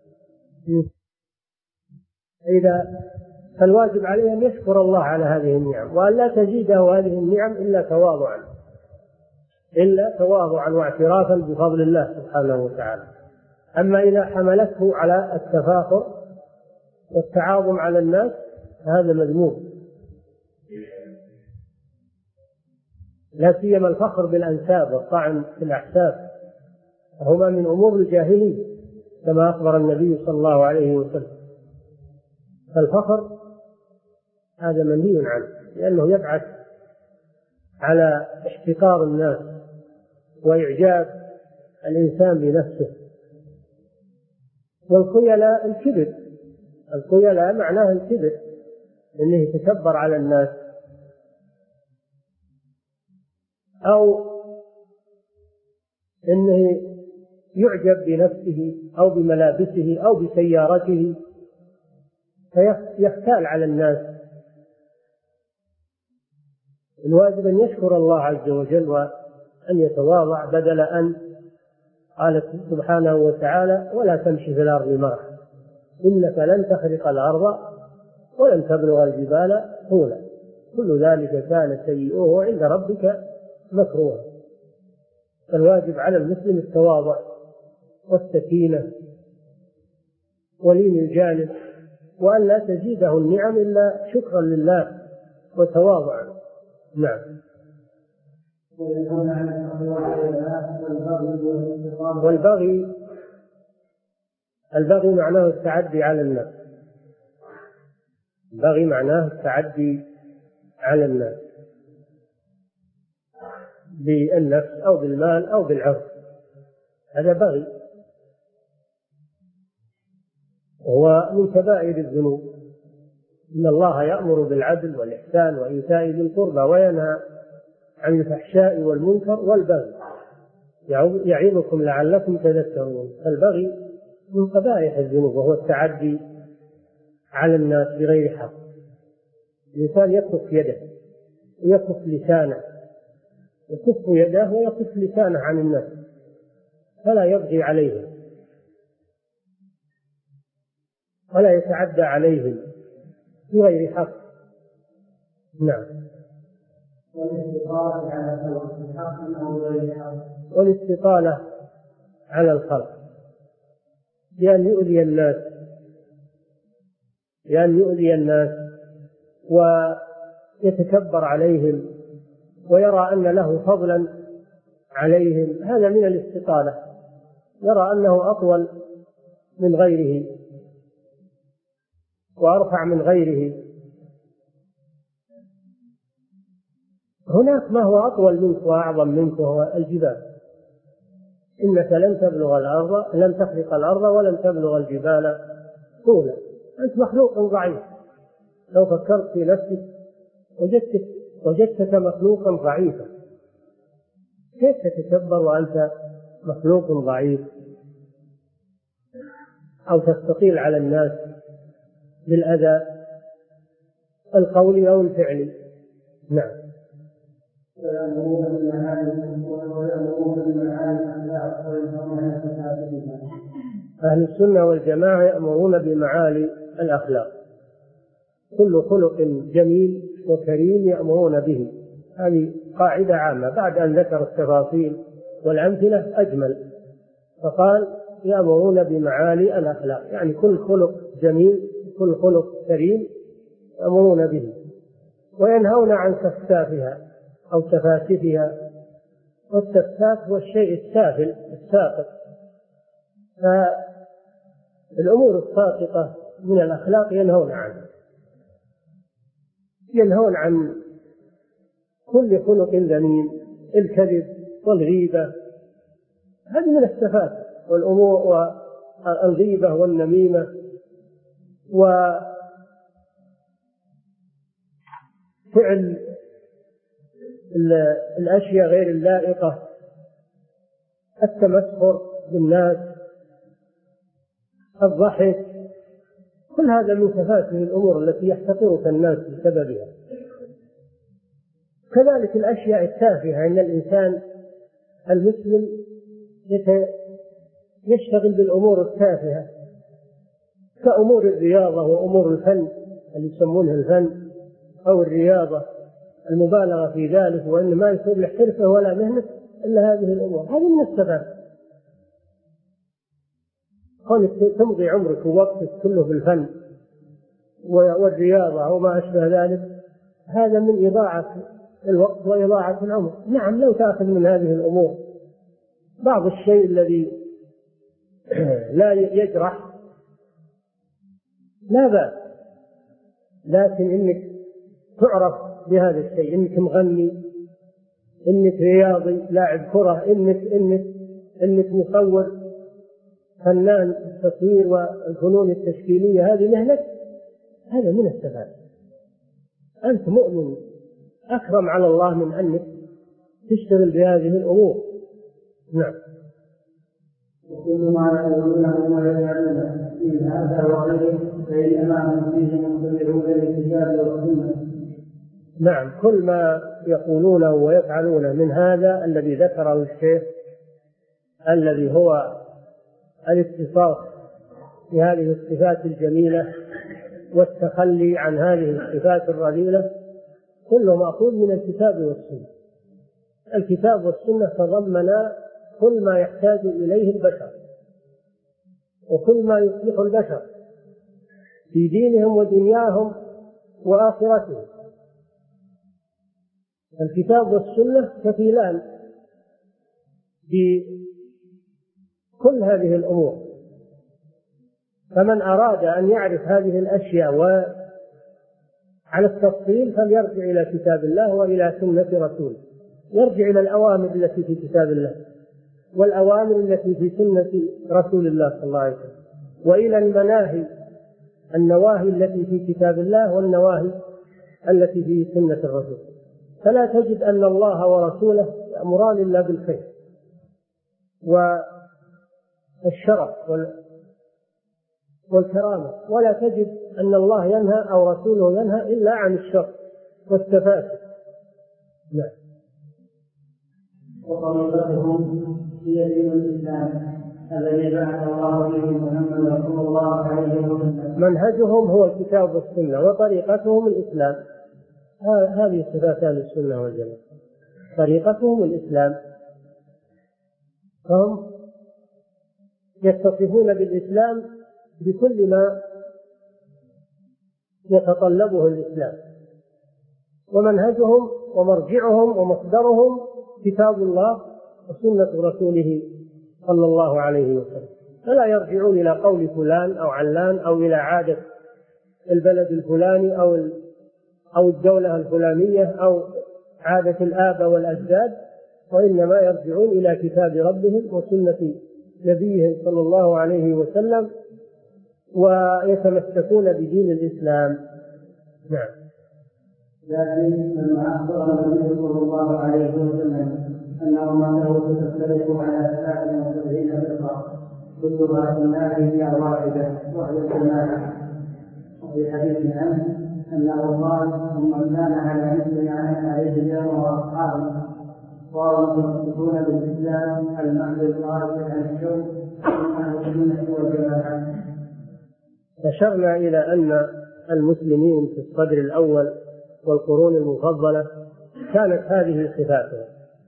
إذا فالواجب عليه أن يشكر الله على هذه النعم وأن لا تزيده هذه النعم إلا تواضعا إلا تواضعا واعترافا بفضل الله سبحانه وتعالى. أما إذا حملته على التفاخر والتعاظم على الناس هذا مذموم، لا سيما الفخر بالأنساب والطعن في الأحساب، هما من أمور الجاهلية كما أخبر النبي صلى الله عليه وسلم. فالفخر هذا منهي عنه لأنه يبعث على احتقار الناس وإعجاب الإنسان بنفسه. والخيلاء الكبر، الخيلاء معناه الكبر، إنه يتكبر على الناس أو إنه يعجب بنفسه أو بملابسه أو بسيارته فيختال على الناس. الواجب أن يشكر الله عز وجل وأن يتواضع، بدل أن قال سبحانه وتعالى ولا تمشي في الأرض مرحا إنك لن تخرق الأرض ولن تبلغ الجبال طولا كل ذلك كان سيئه عند ربك مكروها. فالواجب على المسلم التواضع والسكينة ولين الجانب، وأن لا تزيده النعم إلا شكرا لله وتواضعا. نعم. والبغي البغي معناه التعدي على الناس، البغي معناه التعدي على الناس بالنفس أو بالمال أو بالعرض، هذا بغي وهو من كبائر الذنوب. إن الله يأمر بالعدل والإحسان وإيتاء ذي القربى وينهى عن الفحشاء والمنكر والبغي يعظكم لعلكم تذكرون. البغي من قبائح الذنوب، وهو التعدي على الناس بغير حق. الإنسان يكف يده ويكف لسانه، يكف يده ويكف لسانه عن الناس، فلا يبغي عليهم ولا يتعدى عليهم بغير حق. نعم. والاستطالة على الخلق بحق أو غير حق. والاستطالة على الخلق بأن يؤذي الناس بأن يؤذي الناس ويتكبر عليهم ويرى أن له فضلا عليهم، هذا من الاستطالة، يرى أنه أطول من غيره وأرفع من غيره. هناك ما هو أطول منك وأعظم منك وهو الجبال. إنك لن تبلغ الأرض لن تخلق الأرض ولن تبلغ الجبال طولا. أنت مخلوق ضعيف، لو فكرت في نفسك وجدتك وجدتك مخلوقا ضعيفا، كيف تتكبر وأنت مخلوق ضعيف؟ أو تستطيل على الناس بالأذى القولي أو الفعلي. نعم. أهل السنة والجماعة يأمرون بمعالي الأخلاق، كل خلق جميل وكريم يأمرون به. هذه قاعدة عامة، بعد أن ذكر التفاصيل والأمثلة أجمل، فقال يأمرون بمعالي الأخلاق، يعني كل خلق جميل كل خلق كريم يأمرون به، وينهون عن سفسافها أو تفاسفها. والسفساف هو الشيء السافل الساقط. فالأمور الساقطة من الأخلاق ينهون عنها، ينهون عن كل خلق ذميم، الكذب والغيبة، هذه من السفاسف والأمور، والغيبة والنميمة وفعل الأشياء غير اللائقة، التمسخر بالناس، الضحك، كل هذا من سفاسف الأمور التي يحتقرك الناس بسببها. كذلك الأشياء التافهة، أن الإنسان المسلم يشتغل بالأمور التافهة كأمور الرياضة وأمور الفن اللي يسمونها الفن أو الرياضة، المبالغة في ذلك، وأن ما يصير له حرفة ولا مهنة إلا هذه الأمور. هذه من السفاسف. كونك تمضي عمرك ووقتك كله بالفن والرياضة وما أشبه ذلك، هذا من إضاعة الوقت وإضاعة العمر. نعم، لو تأخذ من هذه الأمور بعض الشيء الذي لا يجرح لا بأس، لكن إنك تعرف بهذا الشيء، إنك مغني، إنك رياضي لاعب كرة، إنك إنك إنك مصور فنان التصوير والفنون التشكيلية، هذه مهنة، هذا من السفاسف. أنت مؤمن أكرم على الله من أنك تشتغل بهذه الأمور. نعم. وكل ما يقولونه ويفعلونه في هذا وغيره فإنما هم فيه متبعون للكتاب والسنة. نعم، كل ما يقولونه ويفعلونه من هذا الذي ذكره الشيخ، الذي هو الاتصاف بهذه الصفات الجميلة والتخلي عن هذه الصفات الرذيلة، كله مأخوذ من الكتاب والسنة. الكتاب والسنة تضمنا كل ما يحتاج إليه البشر وكل ما يصلح البشر في دينهم ودنياهم وآخرتهم. الكتاب والسنة كفيلان بكل هذه الأمور، فمن أراد أن يعرف هذه الأشياء وعلى التفصيل فليرجع إلى كتاب الله وإلى سنة رسوله، يرجع إلى الأوامر التي في كتاب الله والأوامر التي في سنة رسول الله صلى الله عليه وسلم، وإلى المناهي النواهي التي في كتاب الله والنواهي التي في سنة الرسول. فلا تجد أن الله ورسوله يأمران إلا بالخير، والشرف والكرامة، ولا تجد أن الله ينهى أو رسوله ينهى إلا عن الشر والتفاسد. نعم. وطريقتهم هي دين الإسلام الذي بعث الله به محمد رسول الله عليه وسلم. منهجهم هو الكتاب والسنة، وطريقتهم الإسلام. هذه صفات أهل السنة والجماعة، طريقتهم الإسلام، فهم يتصفون بالإسلام بكل ما يتطلبه الإسلام، ومنهجهم ومرجعهم ومصدرهم كتاب الله وسنة رسوله صلى الله عليه وسلم، فلا يرجعون إلى قول فلان أو علان أو إلى عادة البلد الفلاني أو أو الدولة الفلانية أو عادة الآباء والأجداد، وإنما يرجعون إلى كتاب ربهم وسنة نبيهم صلى الله عليه وسلم، ويتمسكون بدين الإسلام. نعم. لكن لما أخبر النبي صلى الله عليه وسلم أن أمته ستفترق على ثلاث وسبعين فرقة كلها في النار إلا واحدة وهي الجماعة، وفي حديث عنه أنه قال: ثم كان على مثل ما أنا عليه اليوم وأصحابي صاروا يمسكون بالإسلام المعنى الخارج عن الشرك وعن السنة والجماعة. أشرنا إلى أن المسلمين في الصدر الأول والقرون المفضلة كانت هذه صفاتهم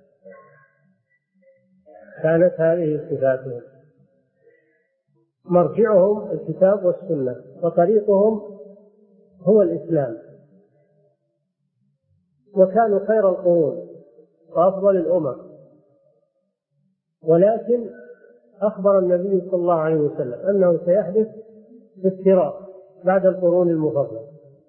كانت هذه صفاتهم مرجعهم الكتاب والسنة، وطريقهم هو الإسلام، وكانوا خير القرون وأفضل الأمم. ولكن أخبر النبي صلى الله عليه وسلم أنه سيحدث افتراق بعد القرون المفضلة،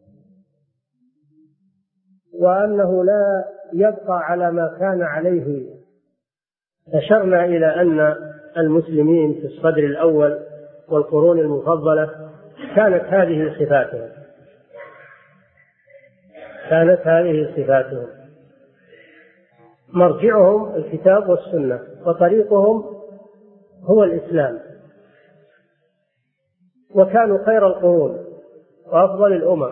وأنه لا يبقى على ما كان عليه. أشرنا إلى أن المسلمين في الصدر الأول والقرون المفضلة كانت هذه صفاتهم كانت هذه صفاتهم مرجعهم الكتاب والسنة، وطريقهم هو الإسلام، وكانوا خير القرون وأفضل الأمم.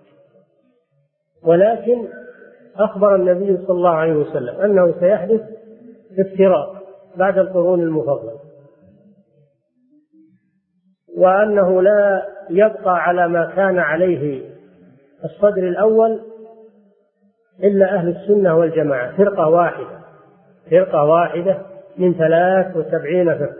ولكن أخبر النبي صلى الله عليه وسلم أنه سيحدث افتراق بعد القرون المفضلة، وأنه لا يبقى على ما كان عليه الصدر الأول إلا أهل السنة والجماعة، فرقة واحدة فرقة واحدة من ثلاث وسبعين فرقة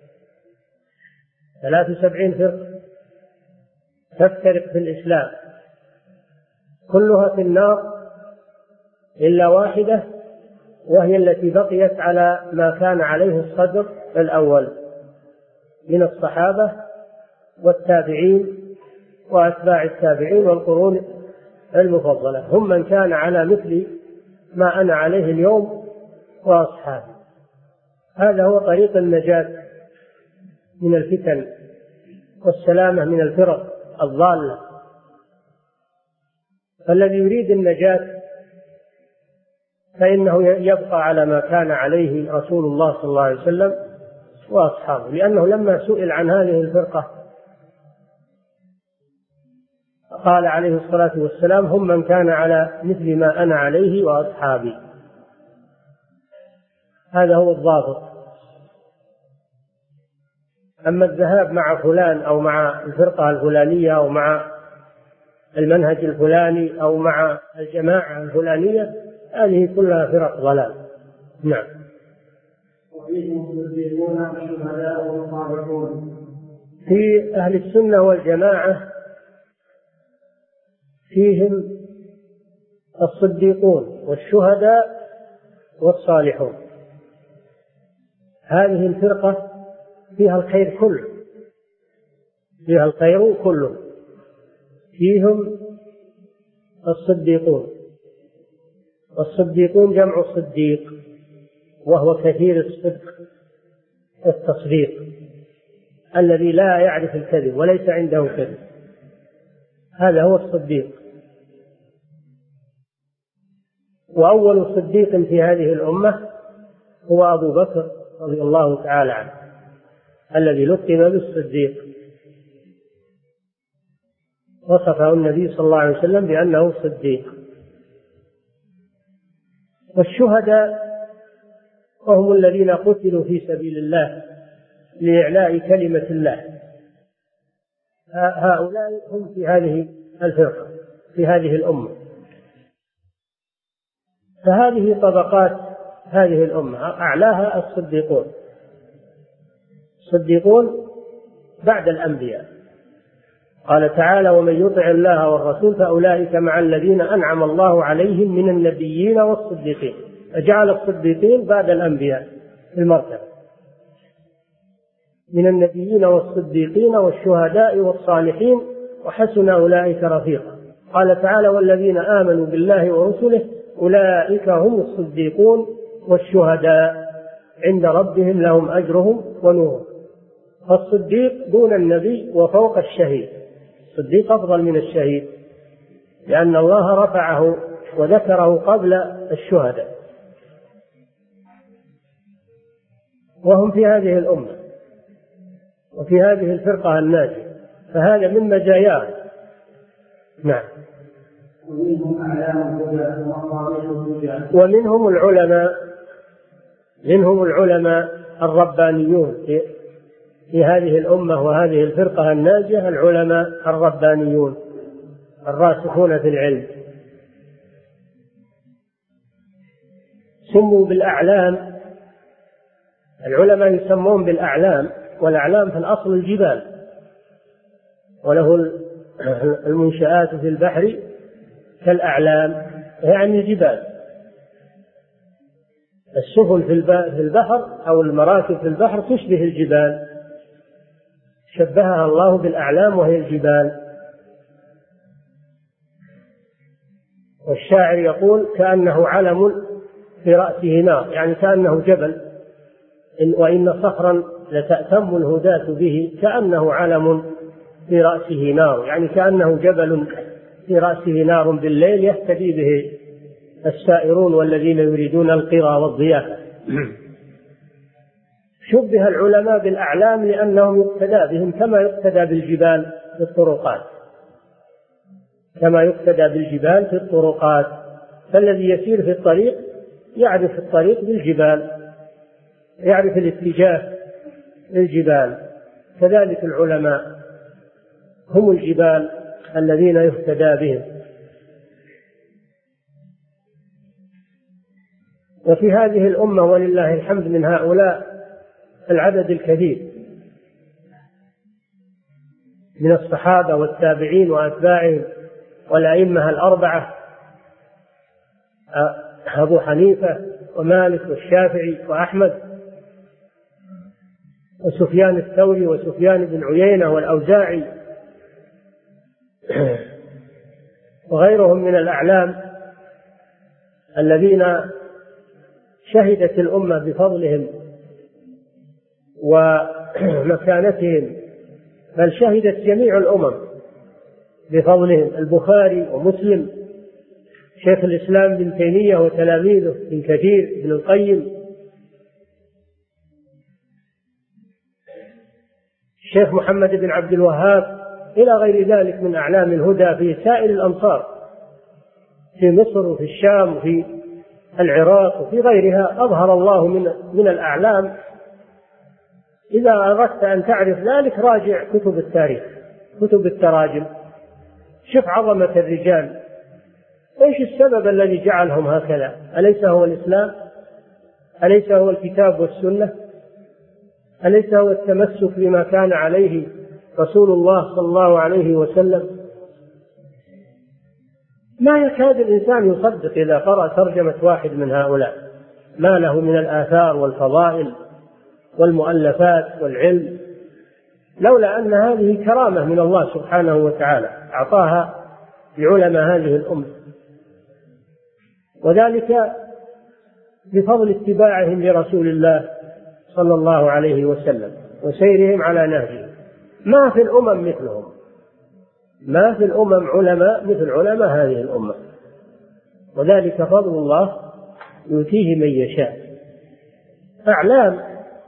ثلاث وسبعين فرقة تفترق في الإسلام، كلها في النار إلا واحدة، وهي التي بقيت على ما كان عليه الصدر الأول من الصحابة والتابعين وأتباع التابعين والقرون المفضلة، هم من كان على مثل ما أنا عليه اليوم وأصحابي. هذا هو طريق النجاة من الفتن والسلامة من الفرق الضالة. فالذي يريد النجاة فإنه يبقى على ما كان عليه رسول الله صلى الله عليه وسلم وأصحابه، لأنه لما سئل عن هذه الفرقة قال عليه الصلاة والسلام: هم من كان على مثل ما أنا عليه وأصحابي. هذا هو الضابط. أما الذهاب مع فلان أو مع الفرقة الفلانية أو مع المنهج الفلاني أو مع الجماعة الفلانية، هذه كلها فرق ضلال. نعم. في أهل السنة والجماعة فيهم الصديقون والشهداء والصالحون. هذه الفرقة فيها الخير كله فيها الخير كله فيهم الصديقون. والصديقون جمع صديق، وهو كثير الصدق والتصديق، الذي لا يعرف الكذب وليس عنده كذب، هذا هو الصديق. وأول صديق في هذه الأمة هو أبو بكر رضي الله تعالى عنه الذي لقب بالصديق، وصفه النبي صلى الله عليه وسلم بأنه صديق. والشهداء وهم الذين قتلوا في سبيل الله لإعلاء كلمة الله، هؤلاء هم في هذه الفرقة في هذه الأمة. فهذه طبقات هذه الأمة، أعلاها الصديقون، الصديقون بعد الأنبياء. قال تعالى: ومن يطع الله والرسول فأولئك مع الذين أنعم الله عليهم من النبيين والصديقين، فجعل الصديقين بعد الأنبياء في المرتبة، من النبيين والصديقين والشهداء والصالحين وحسن أولئك رفيقا. قال تعالى: والذين آمنوا بالله ورسله أولئك هم الصديقون والشهداء عند ربهم لهم أجرهم ونورهم. فالصديق دون النبي وفوق الشهيد، الصديق أفضل من الشهيد لأن الله رفعه وذكره قبل الشهداء، وهم في هذه الأمة وفي هذه الفرقة الناجية، فهذا من مزاياه. نعم. ومنهم العلماء منهم العلماء الربانيون في, في هذه الأمة وهذه الفرقة الناجية، العلماء الربانيون الراسخون في العلم، سموا بالأعلام. العلماء يسمون بالأعلام، والأعلام في الأصل الجبال، وله المنشآت في البحر كالأعلام، يعني الجبال. السفن في البحر أو المراكب في البحر تشبه الجبال، شبهها الله بالأعلام وهي الجبال. والشاعر يقول: كأنه علم في رأسه نار، يعني كأنه جبل، وإن صخرا لتأتم الهداة به كأنه علم في رأسه نار، يعني كأنه جبل في رأسه نار بالليل يهتدي به السائرون والذين يريدون القرى والضيافة. شبه العلماء بالأعلام لأنهم يقتدى بهم كما يقتدى بالجبال في الطرقات، كما يقتدى بالجبال في الطرقات. فالذي يسير في الطريق يعرف الطريق بالجبال، يعرف الاتجاه للجبال، كذلك العلماء هم الجبال الذين يهتدى بهم. وفي هذه الأمة ولله الحمد من هؤلاء العدد الكثير من الصحابة والتابعين وأتباعهم والأئمة الأربعة، أبو حنيفة ومالك والشافعي وأحمد وسفيان الثوري وسفيان بن عيينة والأوزاعي وغيرهم من الأعلام الذين شهدت الأمة بفضلهم ومكانتهم، بل شهدت جميع الأمم بفضلهم. البخاري ومسلم، شيخ الإسلام ابن تيمية وتلاميذه ابن كثير، ابن القيم، الشيخ محمد بن عبد الوهاب، إلى غير ذلك من أعلام الهدى في سائر الأمصار، في مصر وفي الشام وفي العراق وفي غيرها. أظهر الله من من الأعلام. إذا أردت أن تعرف ذلك راجع كتب التاريخ، كتب التراجم، شوف عظمة الرجال، إيش السبب الذي جعلهم هكذا؟ أليس هو الإسلام؟ أليس هو الكتاب والسنة؟ أليس هو التمسك بما كان عليه رسول الله صلى الله عليه وسلم؟ ما يكاد الإنسان يصدق إذا قرأ ترجمة واحد من هؤلاء ما له من الآثار والفضائل والمؤلفات والعلم، لولا أن هذه كرامة من الله سبحانه وتعالى أعطاها لعلماء هذه الأمة، وذلك بفضل اتباعهم لرسول الله صلى الله عليه وسلم وسيرهم على نهجه. ما في الأمم مثلهم، ما في الأمم علماء مثل علماء هذه الأمة، وذلك فضل الله يؤتيه من يشاء. أعلام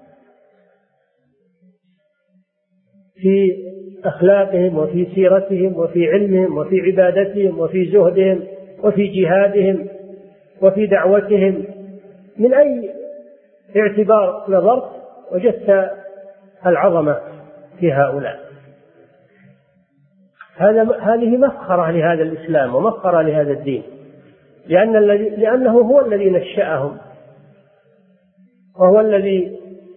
في أخلاقهم وفي سيرتهم وفي علمهم وفي عبادتهم وفي زهدهم وفي جهادهم وفي دعوتهم. من أي اعتبار نظرت وجدت العظمة في هؤلاء. هذه مفخرة لهذا الإسلام ومفخرة لهذا الدين، لأن الذي لأنه هو الذي نشأهم، وهو الذي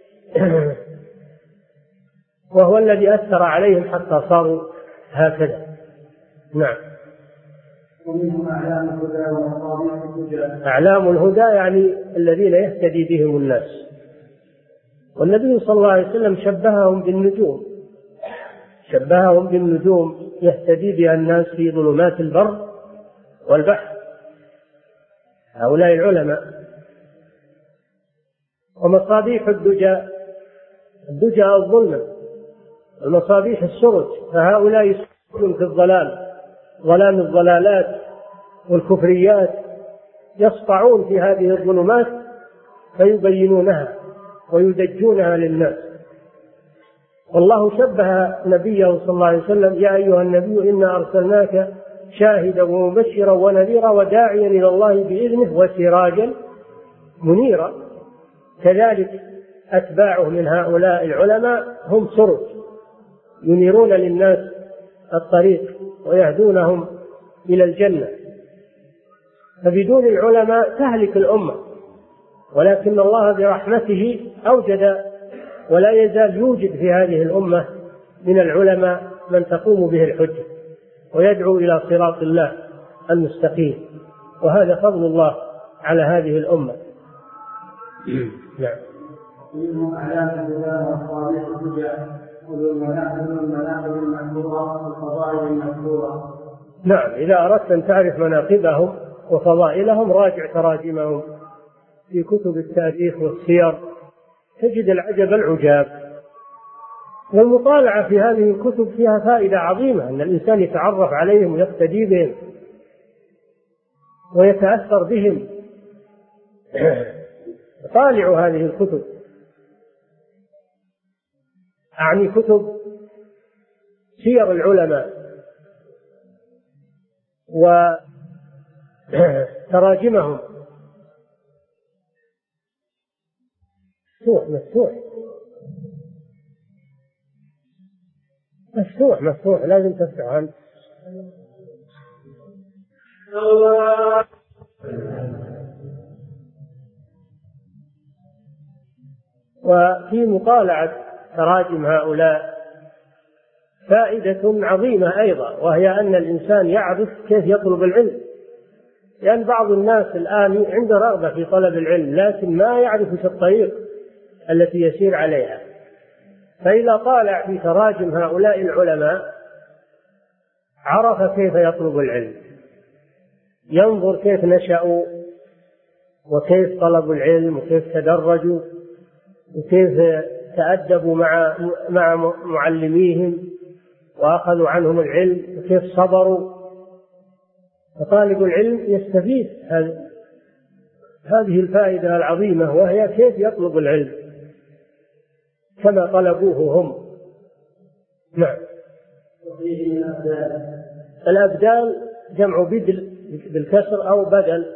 وهو الذي أثر عليهم حتى صاروا هكذا. نعم. ومنهم أعلام الهدى ومصابيح الهدى. أعلام الهدى يعني الذين يهتدي بهم الناس، والنبي صلى الله عليه وسلم شبههم بالنجوم، شبههم بالنجوم يهتدي بها الناس في ظلمات البر والبحر، هؤلاء العلماء. ومصابيح الدجى، الدجى الظلمة، المصابيح السرج، فهؤلاء يسرون في الظلال، ظلام الضلالات والكفريات، يسطعون في هذه الظلمات فيبينونها ويدجونها للناس. والله شبه نبيه صلى الله عليه وسلم: يا أيها النبي إنا أرسلناك شاهدا ومبشرا ونذيرا وداعيا إلى الله بإذنه وسراجا منيرا. كذلك أتباعه من هؤلاء العلماء هم سرج ينيرون للناس الطريق ويهدونهم إلى الجنة. فبدون العلماء تهلك الأمة، ولكن الله برحمته أوجد ولا يزال يوجد في هذه الأمة من العلماء من تقوم به الحجة ويدعو إلى صراط الله المستقيم، وهذا فضل الله على هذه الأمة. نعم. منهم أعلام الهدى ومصابيح الهدى وذو المناقب المحفوظة والفضائل المذكورة. نعم، إذا أردت أن تعرف مناقبهم وفضائلهم راجع تراجمهم في كتب التاريخ والسير، تجد العجب العجاب. والمطالعة في هذه الكتب فيها فائدة عظيمة، أن الإنسان يتعرف عليهم ويقتدي بهم ويتأثر بهم. طالعوا هذه الكتب، أعني كتب سير العلماء وتراجمهم. مفتوح مفتوح مفتوح مفتوح لازم تفتح عنه. وفي مطالعة تراجم هؤلاء فائدة عظيمة أيضا، وهي أن الإنسان يعرف كيف يطلب العلم، لأن بعض الناس الآن عنده رغبة في طلب العلم لكن ما يعرف الطريق التي يسير عليها. فإذا طالع في تراجم هؤلاء العلماء عرف كيف يطلب العلم، ينظر كيف نشأوا وكيف طلبوا العلم وكيف تدرجوا وكيف تأدبوا مع مع معلميهم وأخذوا عنهم العلم وكيف صبروا. فطالب العلم يستفيد هذه الفائدة العظيمة، وهي كيف يطلب العلم كما طلبوه هم. نعم. الأبدال جمع بدل بالكسر أو بدل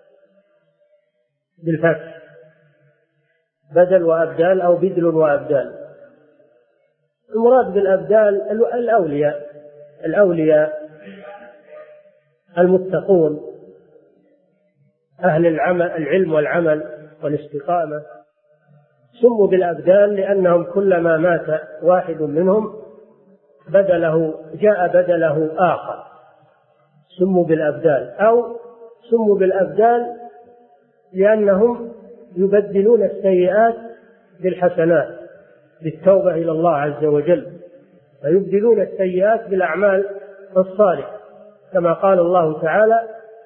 بالفتح، بدل وأبدال أو بدل وأبدال. المراد بالأبدال الأولياء، الأولياء المتقون أهل العمل العلم والعمل والاستقامة سموا بالأبدال، لأنهم كلما مات واحد منهم بدله جاء بدله آخر، سموا بالأبدال. أو سموا بالأبدال لأنهم يبدلون السيئات بالحسنات بالتوبة إلى الله عز وجل، فيبدلون السيئات بالأعمال الصالحة، كما قال الله تعالى: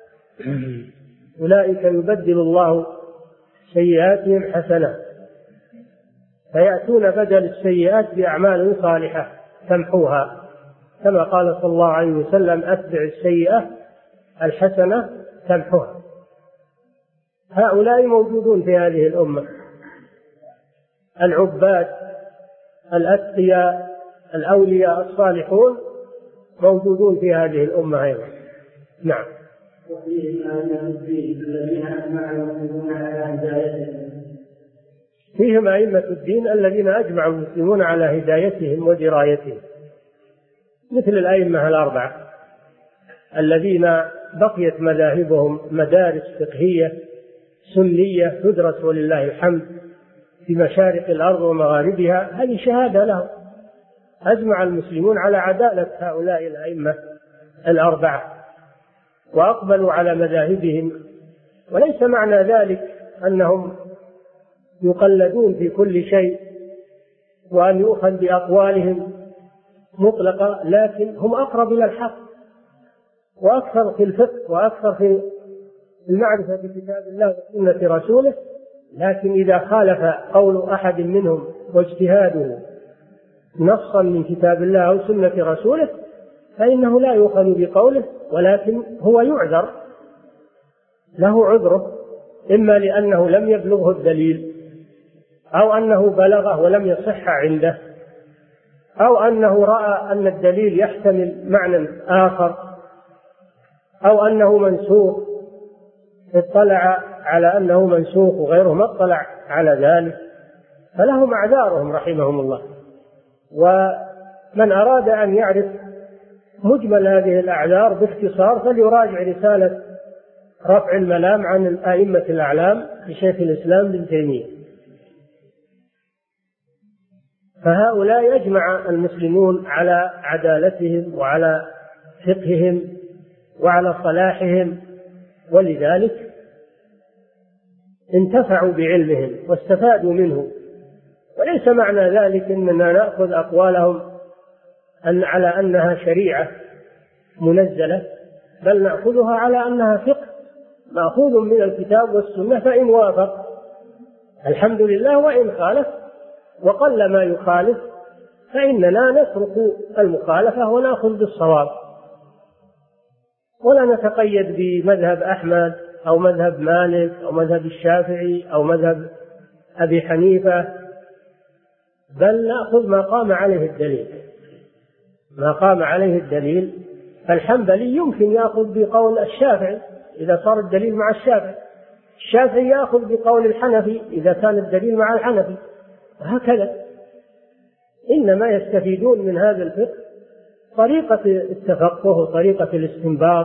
أولئك يبدل الله سيئاتهم حسنات، فيأتون بدل السيئات بأعمال صالحة تمحوها، كما قال صلى الله عليه وسلم: أتبع السيئة الحسنة تمحوها. هؤلاء موجودون في هذه الأمة، العباد الأتقياء الأولياء الصالحون موجودون في هذه الأمة أيضا. نعم. وفيهم أئمة الدين الذين أجمع المسلمون على هدايتهم. فيهم أئمة الدين الذين أجمع المسلمون على هدايتهم ودرايتهم، مثل الأئمة الأربعة الذين بقيت مذاهبهم مدارس فقهية سنية تدرس ولله الحمد في مشارق الأرض ومغاربها. هذه شهادة لهم. أجمع المسلمون على عدالة هؤلاء الأئمة الأربعة وأقبلوا على مذاهبهم، وليس معنى ذلك أنهم يقلدون في كل شيء وأن يؤخذ بأقوالهم مطلقة، لكن هم أقرب إلى الحق وأكثر في الفقه وأكثر في المعرفة بكتاب الله وسنة رسوله. لكن إذا خالف قول أحد منهم واجتهاده نصا من كتاب الله أو سنة رسوله فإنه لا يؤخذ بقوله، ولكن هو يعذر، له عذره، إما لأنه لم يبلغه الدليل، أو أنه بلغه ولم يصح عنده، أو أنه رأى أن الدليل يحتمل معنى آخر، أو أنه منسوخ اطلع على أنه منسوخ وغيره ما اطلع على ذلك، فلهم أعذارهم رحمهم الله. ومن أراد أن يعرف مجمل هذه الأعذار باختصار فليراجع رسالة رفع الملام عن الأئمة الأعلام لشيخ الإسلام ابن تيمية. فهؤلاء يجمع المسلمون على عدالتهم وعلى فقههم وعلى صلاحهم، ولذلك انتفعوا بعلمهم واستفادوا منه. وليس معنى ذلك أننا نأخذ أقوالهم أن على أنها شريعة منزلة، بل نأخذها على أنها فقه مأخوذ من الكتاب والسنة، فإن وافق الحمد لله، وإن خالف وقل ما يخالف فإننا نترك المخالفة ونأخذ بالصواب، ولا نتقيد بمذهب أحمد أو مذهب مالك أو مذهب الشافعي أو مذهب أبي حنيفة، بل نأخذ ما قام عليه الدليل. ما قام عليه الدليل فالحنبلي يمكن يأخذ بقول الشافعي إذا صار الدليل مع الشافعي، الشافعي يأخذ بقول الحنفي إذا كان الدليل مع الحنفي، وهكذا. إنما يستفيدون من هذا الفقه طريقة التفقه وطريقة الاستنباط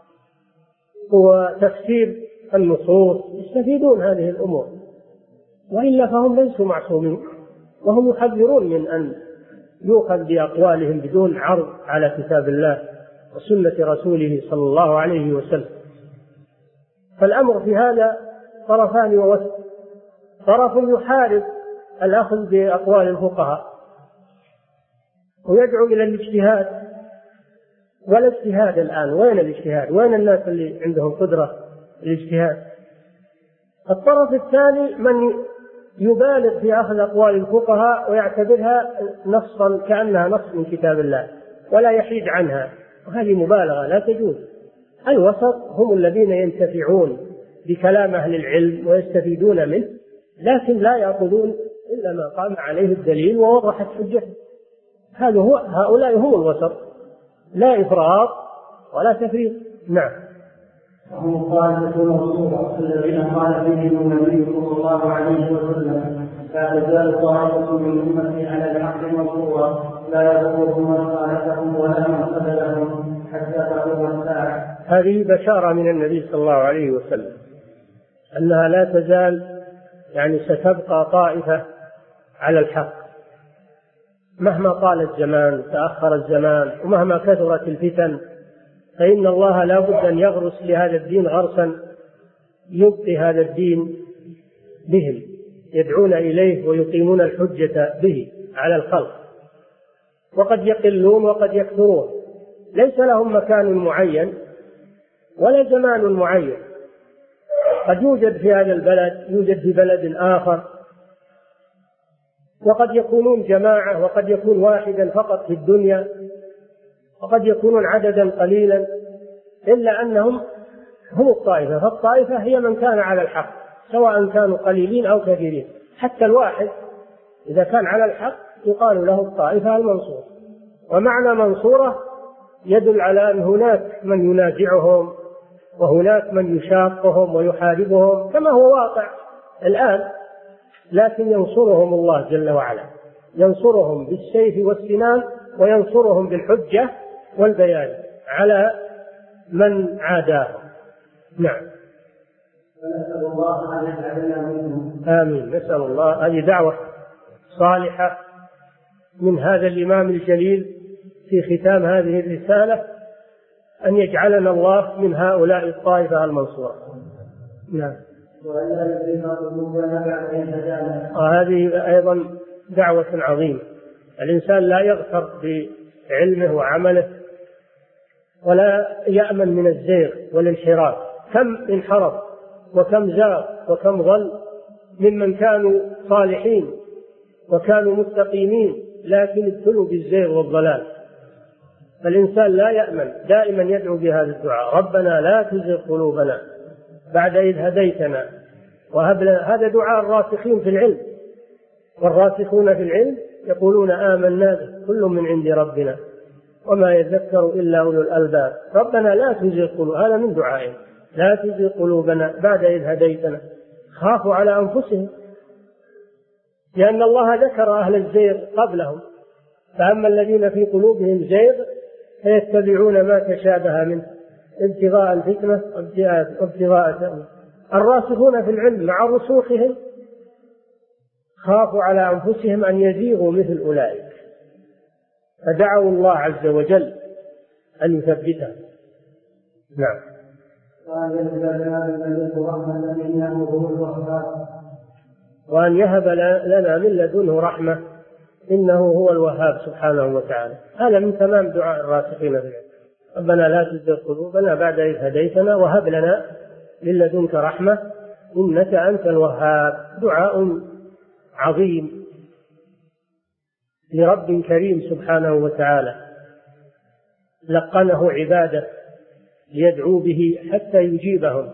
وتفسير النصوص، يستفيدون هذه الأمور، وإلا فهم ليسوا معصومين، وهم يحذرون من أن يؤخذ بأقوالهم بدون عرض على كتاب الله وسنة رسوله صلى الله عليه وسلم. فالأمر في هذا طرفان ووسط، طرف يحارب الأخذ بأقوال الفقهاء ويدعو إلى الاجتهاد، ولا اجتهاد الآن. وين الاجتهاد؟ وين الناس اللي عندهم قدرة الاجتهاد؟ الطرف الثاني من يبالغ في أخذ أقوال الفقهاء ويعتبرها نصا كأنها نص من كتاب الله ولا يحيد عنها، وهذه مبالغة لا تجوز. الوسط هم الذين ينتفعون بكلام أهل العلم ويستفيدون منه، لكن لا يأخذون إلا ما قام عليه الدليل ووضحت حجته. هذا هو، هؤلاء هم الوسط، لا إفراط ولا تفريط. نعم. وهم الطائفة المنصورة الذين قال فيهم النبي صلى الله عليه وسلم: لا تزال طائفة من أمتي على الحق منصورة لا يضرهم من خالفهم ولا من خذلهم حتى تقوم الساعة. هذه بشارة من النبي صلى الله عليه وسلم أنها لا تزال، يعني ستبقى طائفة على الحق مهما طال الزمان تأخر الزمان ومهما كثرت الفتن، فإن الله لا بد أن يغرس لهذا الدين غرسا يبقي هذا الدين بهم، يدعون إليه ويقيمون الحجة به على الخلق، وقد يقلون وقد يكثرون، ليس لهم مكان معين ولا زمان معين. قد يوجد في هذا البلد، يوجد في بلد آخر، وقد يكونون جماعة وقد يكون واحدا فقط في الدنيا، وقد يكونون عددا قليلا، إلا أنهم هم الطائفة. فالطائفة هي من كان على الحق سواء كانوا قليلين أو كثيرين، حتى الواحد إذا كان على الحق يقال له الطائفة المنصورة. ومعنى منصورة يدل على أن هناك من ينازعهم وهناك من يشاقهم ويحاربهم كما هو واقع الآن، لكن ينصرهم الله جل وعلا، ينصرهم بالسيف والسنان وينصرهم بالحجة والبيان على من عاداهم. نعم. ونسأل الله أن يجعلنا منهم. آمين. نسأل الله. هذه دعوة صالحة من هذا الإمام الجليل في ختام هذه الرسالة، أن يجعلنا الله من هؤلاء الطائفة المنصورة. نعم. وهذه أيضا دعوة عظيمة. الإنسان لا يغتر بعلمه وعمله ولا يأمن من الزيغ والانحراف. كم انحرف وكم زاغ وكم ضل ممن كانوا صالحين وكانوا مستقيمين، لكن ابتلوا بالزيغ والضلال. فالإنسان لا يأمن، دائما يدعو بهذا الدعاء: ربنا لا تزغ قلوبنا بعد إذ هديتنا وهب لنا. هذا دعاء الراسخين في العلم، والراسخون في العلم يقولون آمنا به كل من عند ربنا وما يذكر إلا أولو الألباب. ربنا لا تزغ قلوبنا، هذا من دعائهم، لا تزغ قلوبنا بعد إذ هديتنا. خافوا على أنفسهم، لأن الله ذكر أهل الزيغ قبلهم: فأما الذين في قلوبهم زيغ فيتبعون ما تشابه منه ابتغاء الفتنة وابتغاء تأويله. الراسخون في العلم مع رسوخهم خافوا على أنفسهم أن يزيغوا مثل أولئك، فدعوا الله عز وجل أن يثبتهم. نعم. وأن يهب لنا من لدنه رحمة إنه هو الوهاب سبحانه وتعالى. هذا من تمام دعاء الراسخين في العلم: ربنا لا تزغ قلوبنا بعد إذ هديتنا وهب لنا من لدنك رحمة إنك أنت الوهاب. دعاء عظيم لرب كريم سبحانه وتعالى لقنه عباده ليدعو به حتى يجيبهم.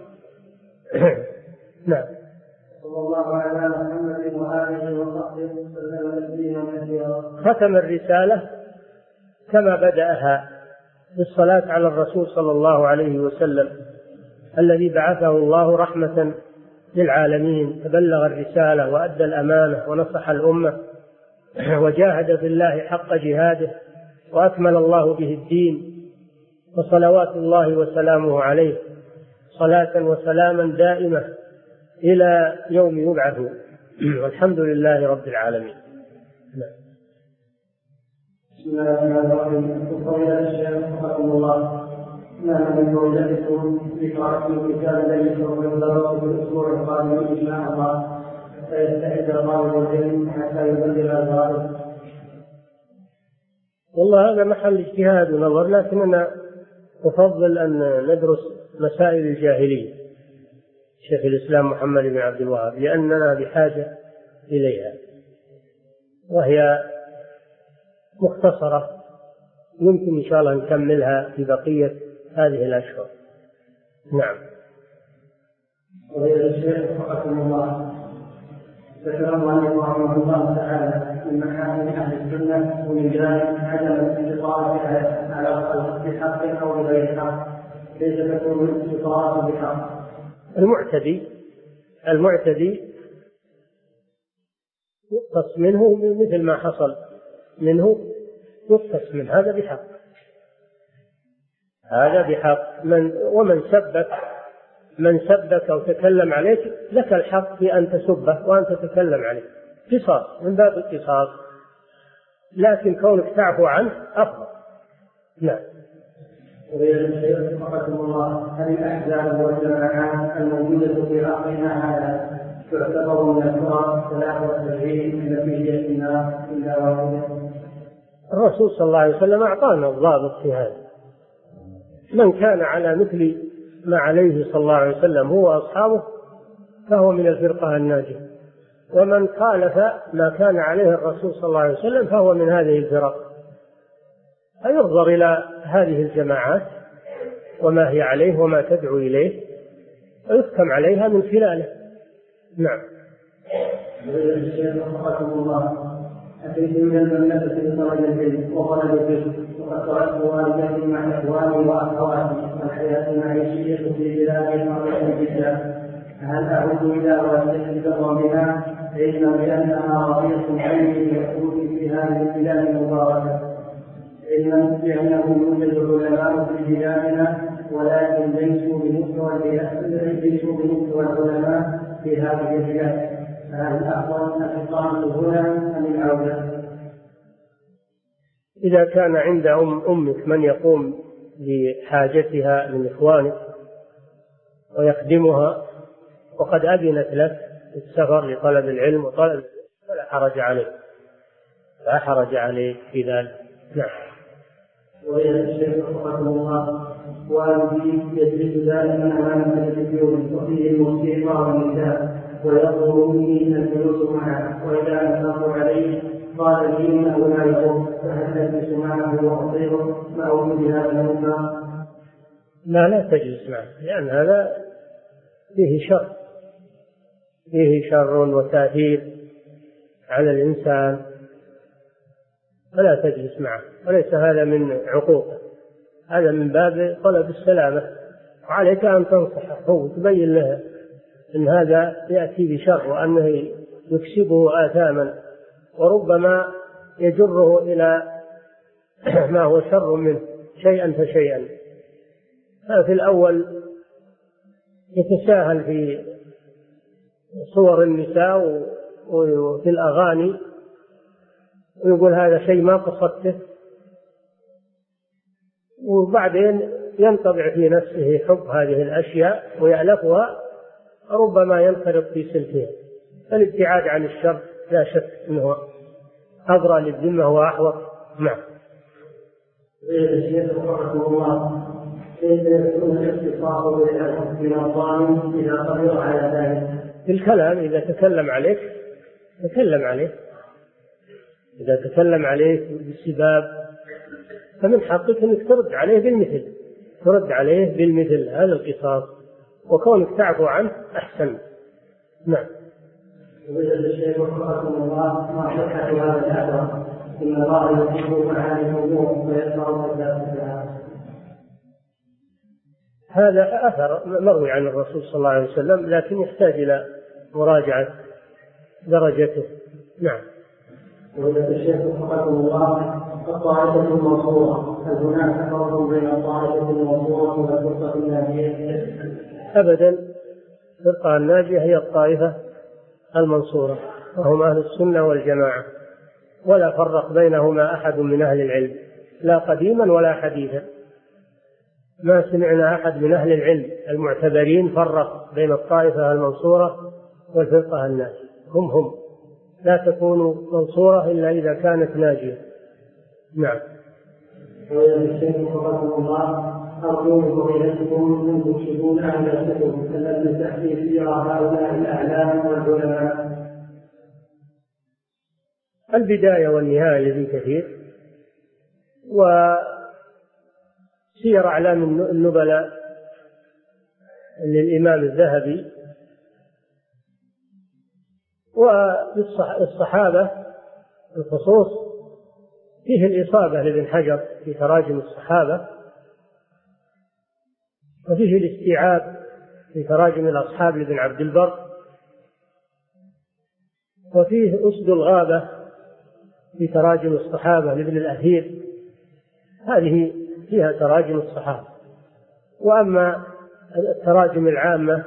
نعم. صلى الله على محمد وآله وصحبه وسلم. ختم الرسالة كما بدأها بالصلاة على الرسول صلى الله عليه وسلم الذي بعثه الله رحمة للعالمين، تبلغ الرسالة وأدى الأمانة ونصح الأمة وجاهد في الله حق جهاده وأكمل الله به الدين، وصلوات الله وسلامه عليه صلاة وسلاما دائمة إلى يوم يبعث، والحمد لله رب العالمين. بسم الله الرحمن الرحيم. وقال الشيخ رحمه الله: نحن نوجدكم ذكرى الكتاب الذي سوف يدرس في الأسبوع القادم إن شاء الله، فيستعد الله العلم حتى يبلغ الغالب. والله هذا محل اجتهاد ونظر، لكننا أفضل أن ندرس مسائل الجاهلية شيخ الإسلام محمد بن عبد الوهاب، لأننا بحاجة إليها، وهي مختصرة يمكن إن شاء الله نكملها في بقية هذه الأشهر. نعم. وإلى الشيخ رحمه الله: ذكر الله رحمه الله تعالى من محاسن أهل السنة ومن ذلك عدم الاستطاعة على الخلق بحق أو بغير حق، ليس تكون الاستطاعة بحق. المعتدي المعتدي يقتص منه مثل ما حصل منه، يقتص من هذا بحق، هذا بحق. من ومن سبك من سبك أو تكلم عليك لك الحق في أن تسبه وأن تتكلم عليه، قصاص من باب القصاص، لكن كونك تعفو عنه أفضل. نعم. وإلى الشيخ رحمه الله: هل الأحزاب والجماعات الموجودة في عصرنا هذا تعتبر من الفرق ثلاثة وسبعين التي هي في النار إلا واحدة؟ الرسول صلى الله عليه وسلم أعطانا الضابط في هذا: من كان على مثل ما عليه صلى الله عليه وسلم هو أصحابه فهو من الفرقة الناجية، ومن خالف ما كان عليه الرسول صلى الله عليه وسلم فهو من هذه الفرق. فينظر إلى هذه الجماعات وما هي عليه وما تدعو إليه ويحكم عليها من خلاله. نعم. الشيخ رحمه الله: أتيت من المملكة لطلب العلم وطلب الرزق، وقد تركت والدتي مع إخواني وأخواتي والحياة المعيشية في بلاد مرة الرجال، فهل أعود إلى والدتي بضمها علما بأنها رضية عني يقول في هذه البلاد المباركة، علما بأنه يوجد علماء في بلادنا ولكن ليسوا بمستوى ليسوا بمستوى العلماء في هذه البلاد، فهل أفضل الإقامة هنا أم العودة؟ إذا كان عند أم أمك من يقوم بحاجتها من إخوانك ويخدمها وقد أذنت لك السفر لطلب العلم وطلب فلا حرج عليك لا حرج عليك في ذلك. نعم. وإلى الشيخ رحمه الله والدي يجلس دائما أمام التلفزيون وفيه الموسيقى والنساء ويطلب مني الجلوس معه، وإذا أنكرت عليه قال لي إنه لا يضر، فهل أجلس معه وأطيعه مع وجود هذا المنكر؟ لا لا تجلس معه، لأن هذا فيه شر فيه شر وتأثير على الإنسان، فلا تجلس معه، وليس هذا من عقوقه، هذا من باب طلب السلامة، وعليك أن تنصحه وتبين له أن هذا يأتي بشر وأنه يكسبه آثاما وربما يجره إلى ما هو شر منه شيئا فشيئا. ففي الأول يتساهل في صور النساء وفي الأغاني ويقول هذا شيء ما قصدته، وبعدين ينطبع في نفسه حب هذه الأشياء ويألفها، ربما ينخرط في سلكها. فالابتعاد عن الشر لا شك أنه أبرأ للذمة وأحوط. نعم. الشيخ رحمه الله كيف يكون الاختصاص بالأطعام إذا قدر على ذلك؟ الكلام إذا تكلم عليك تكلم عليه، إذا تكلم عليك بالسباب فمن حقك أنك ترد عليه بالمثل ترد عليه بالمثل هذا القصاص، وكونك تعفو عنه أحسن. نعم. وإذا الشيخ رحمه الله ما صحة هذا الأثر إن الله يحب معاني الأمور ويسمع ذاتها؟ هذا أثر مروي عن الرسول صلى الله عليه وسلم، لكن يحتاج إلى مراجعة درجته. نعم. وإذا الشيخ رحمه الله الطائفة المنصورة، هل هناك فرق بين الطائفة المنصورة والفرقة الناجية؟ أبدا، الفرقة الناجية هي الطائفة المنصورة، وهم أهل السنة والجماعة، ولا فرق بينهما أحد من أهل العلم لا قديما ولا حديثا. ما سمعنا أحد من أهل العلم المعتبرين فرق بين الطائفة المنصورة والفرقة الناجية، هم هم لا تكون منصورة إلا إذا كانت ناجية. نعم. ويجب رحمه الله أرجو فضيلتكم أن تكشفون عن الكتب التي تحكي فيها هؤلاء الأعلام والعلماء. البداية والنهاية لابن كثير، وسير أعلام النبلاء للإمام الذهبي، والصحابة الخصوص فيه الإصابة لابن حجر في تراجم الصحابة، وفيه الاستيعاب في تراجم الأصحاب لابن عبد البر، وفيه أسد الغابة في تراجم الصحابة لابن الأثير، هذه فيها تراجم الصحابة. وأما التراجم العامة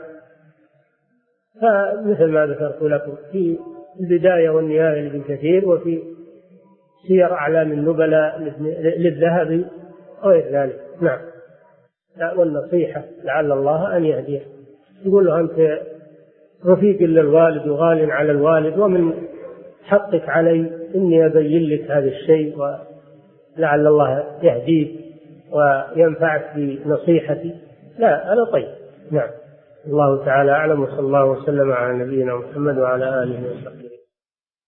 فمثل ما ذكرت لكم في البداية والنهاية لابن كثير، وفي سير أعلام النبلاء للذهبي وغير ذلك. نعم. والنصيحة لعل الله أن يهديه، يقول له أنت رفيق للوالد وغال على الوالد، ومن حقك علي إني أبين لك هذا الشيء، ولعل الله يهديك وينفعك بنصيحتي. لا أنا طيب. نعم. الله تعالى أعلم، وصلى الله وسلم على نبينا محمد وعلى آله وصحبه.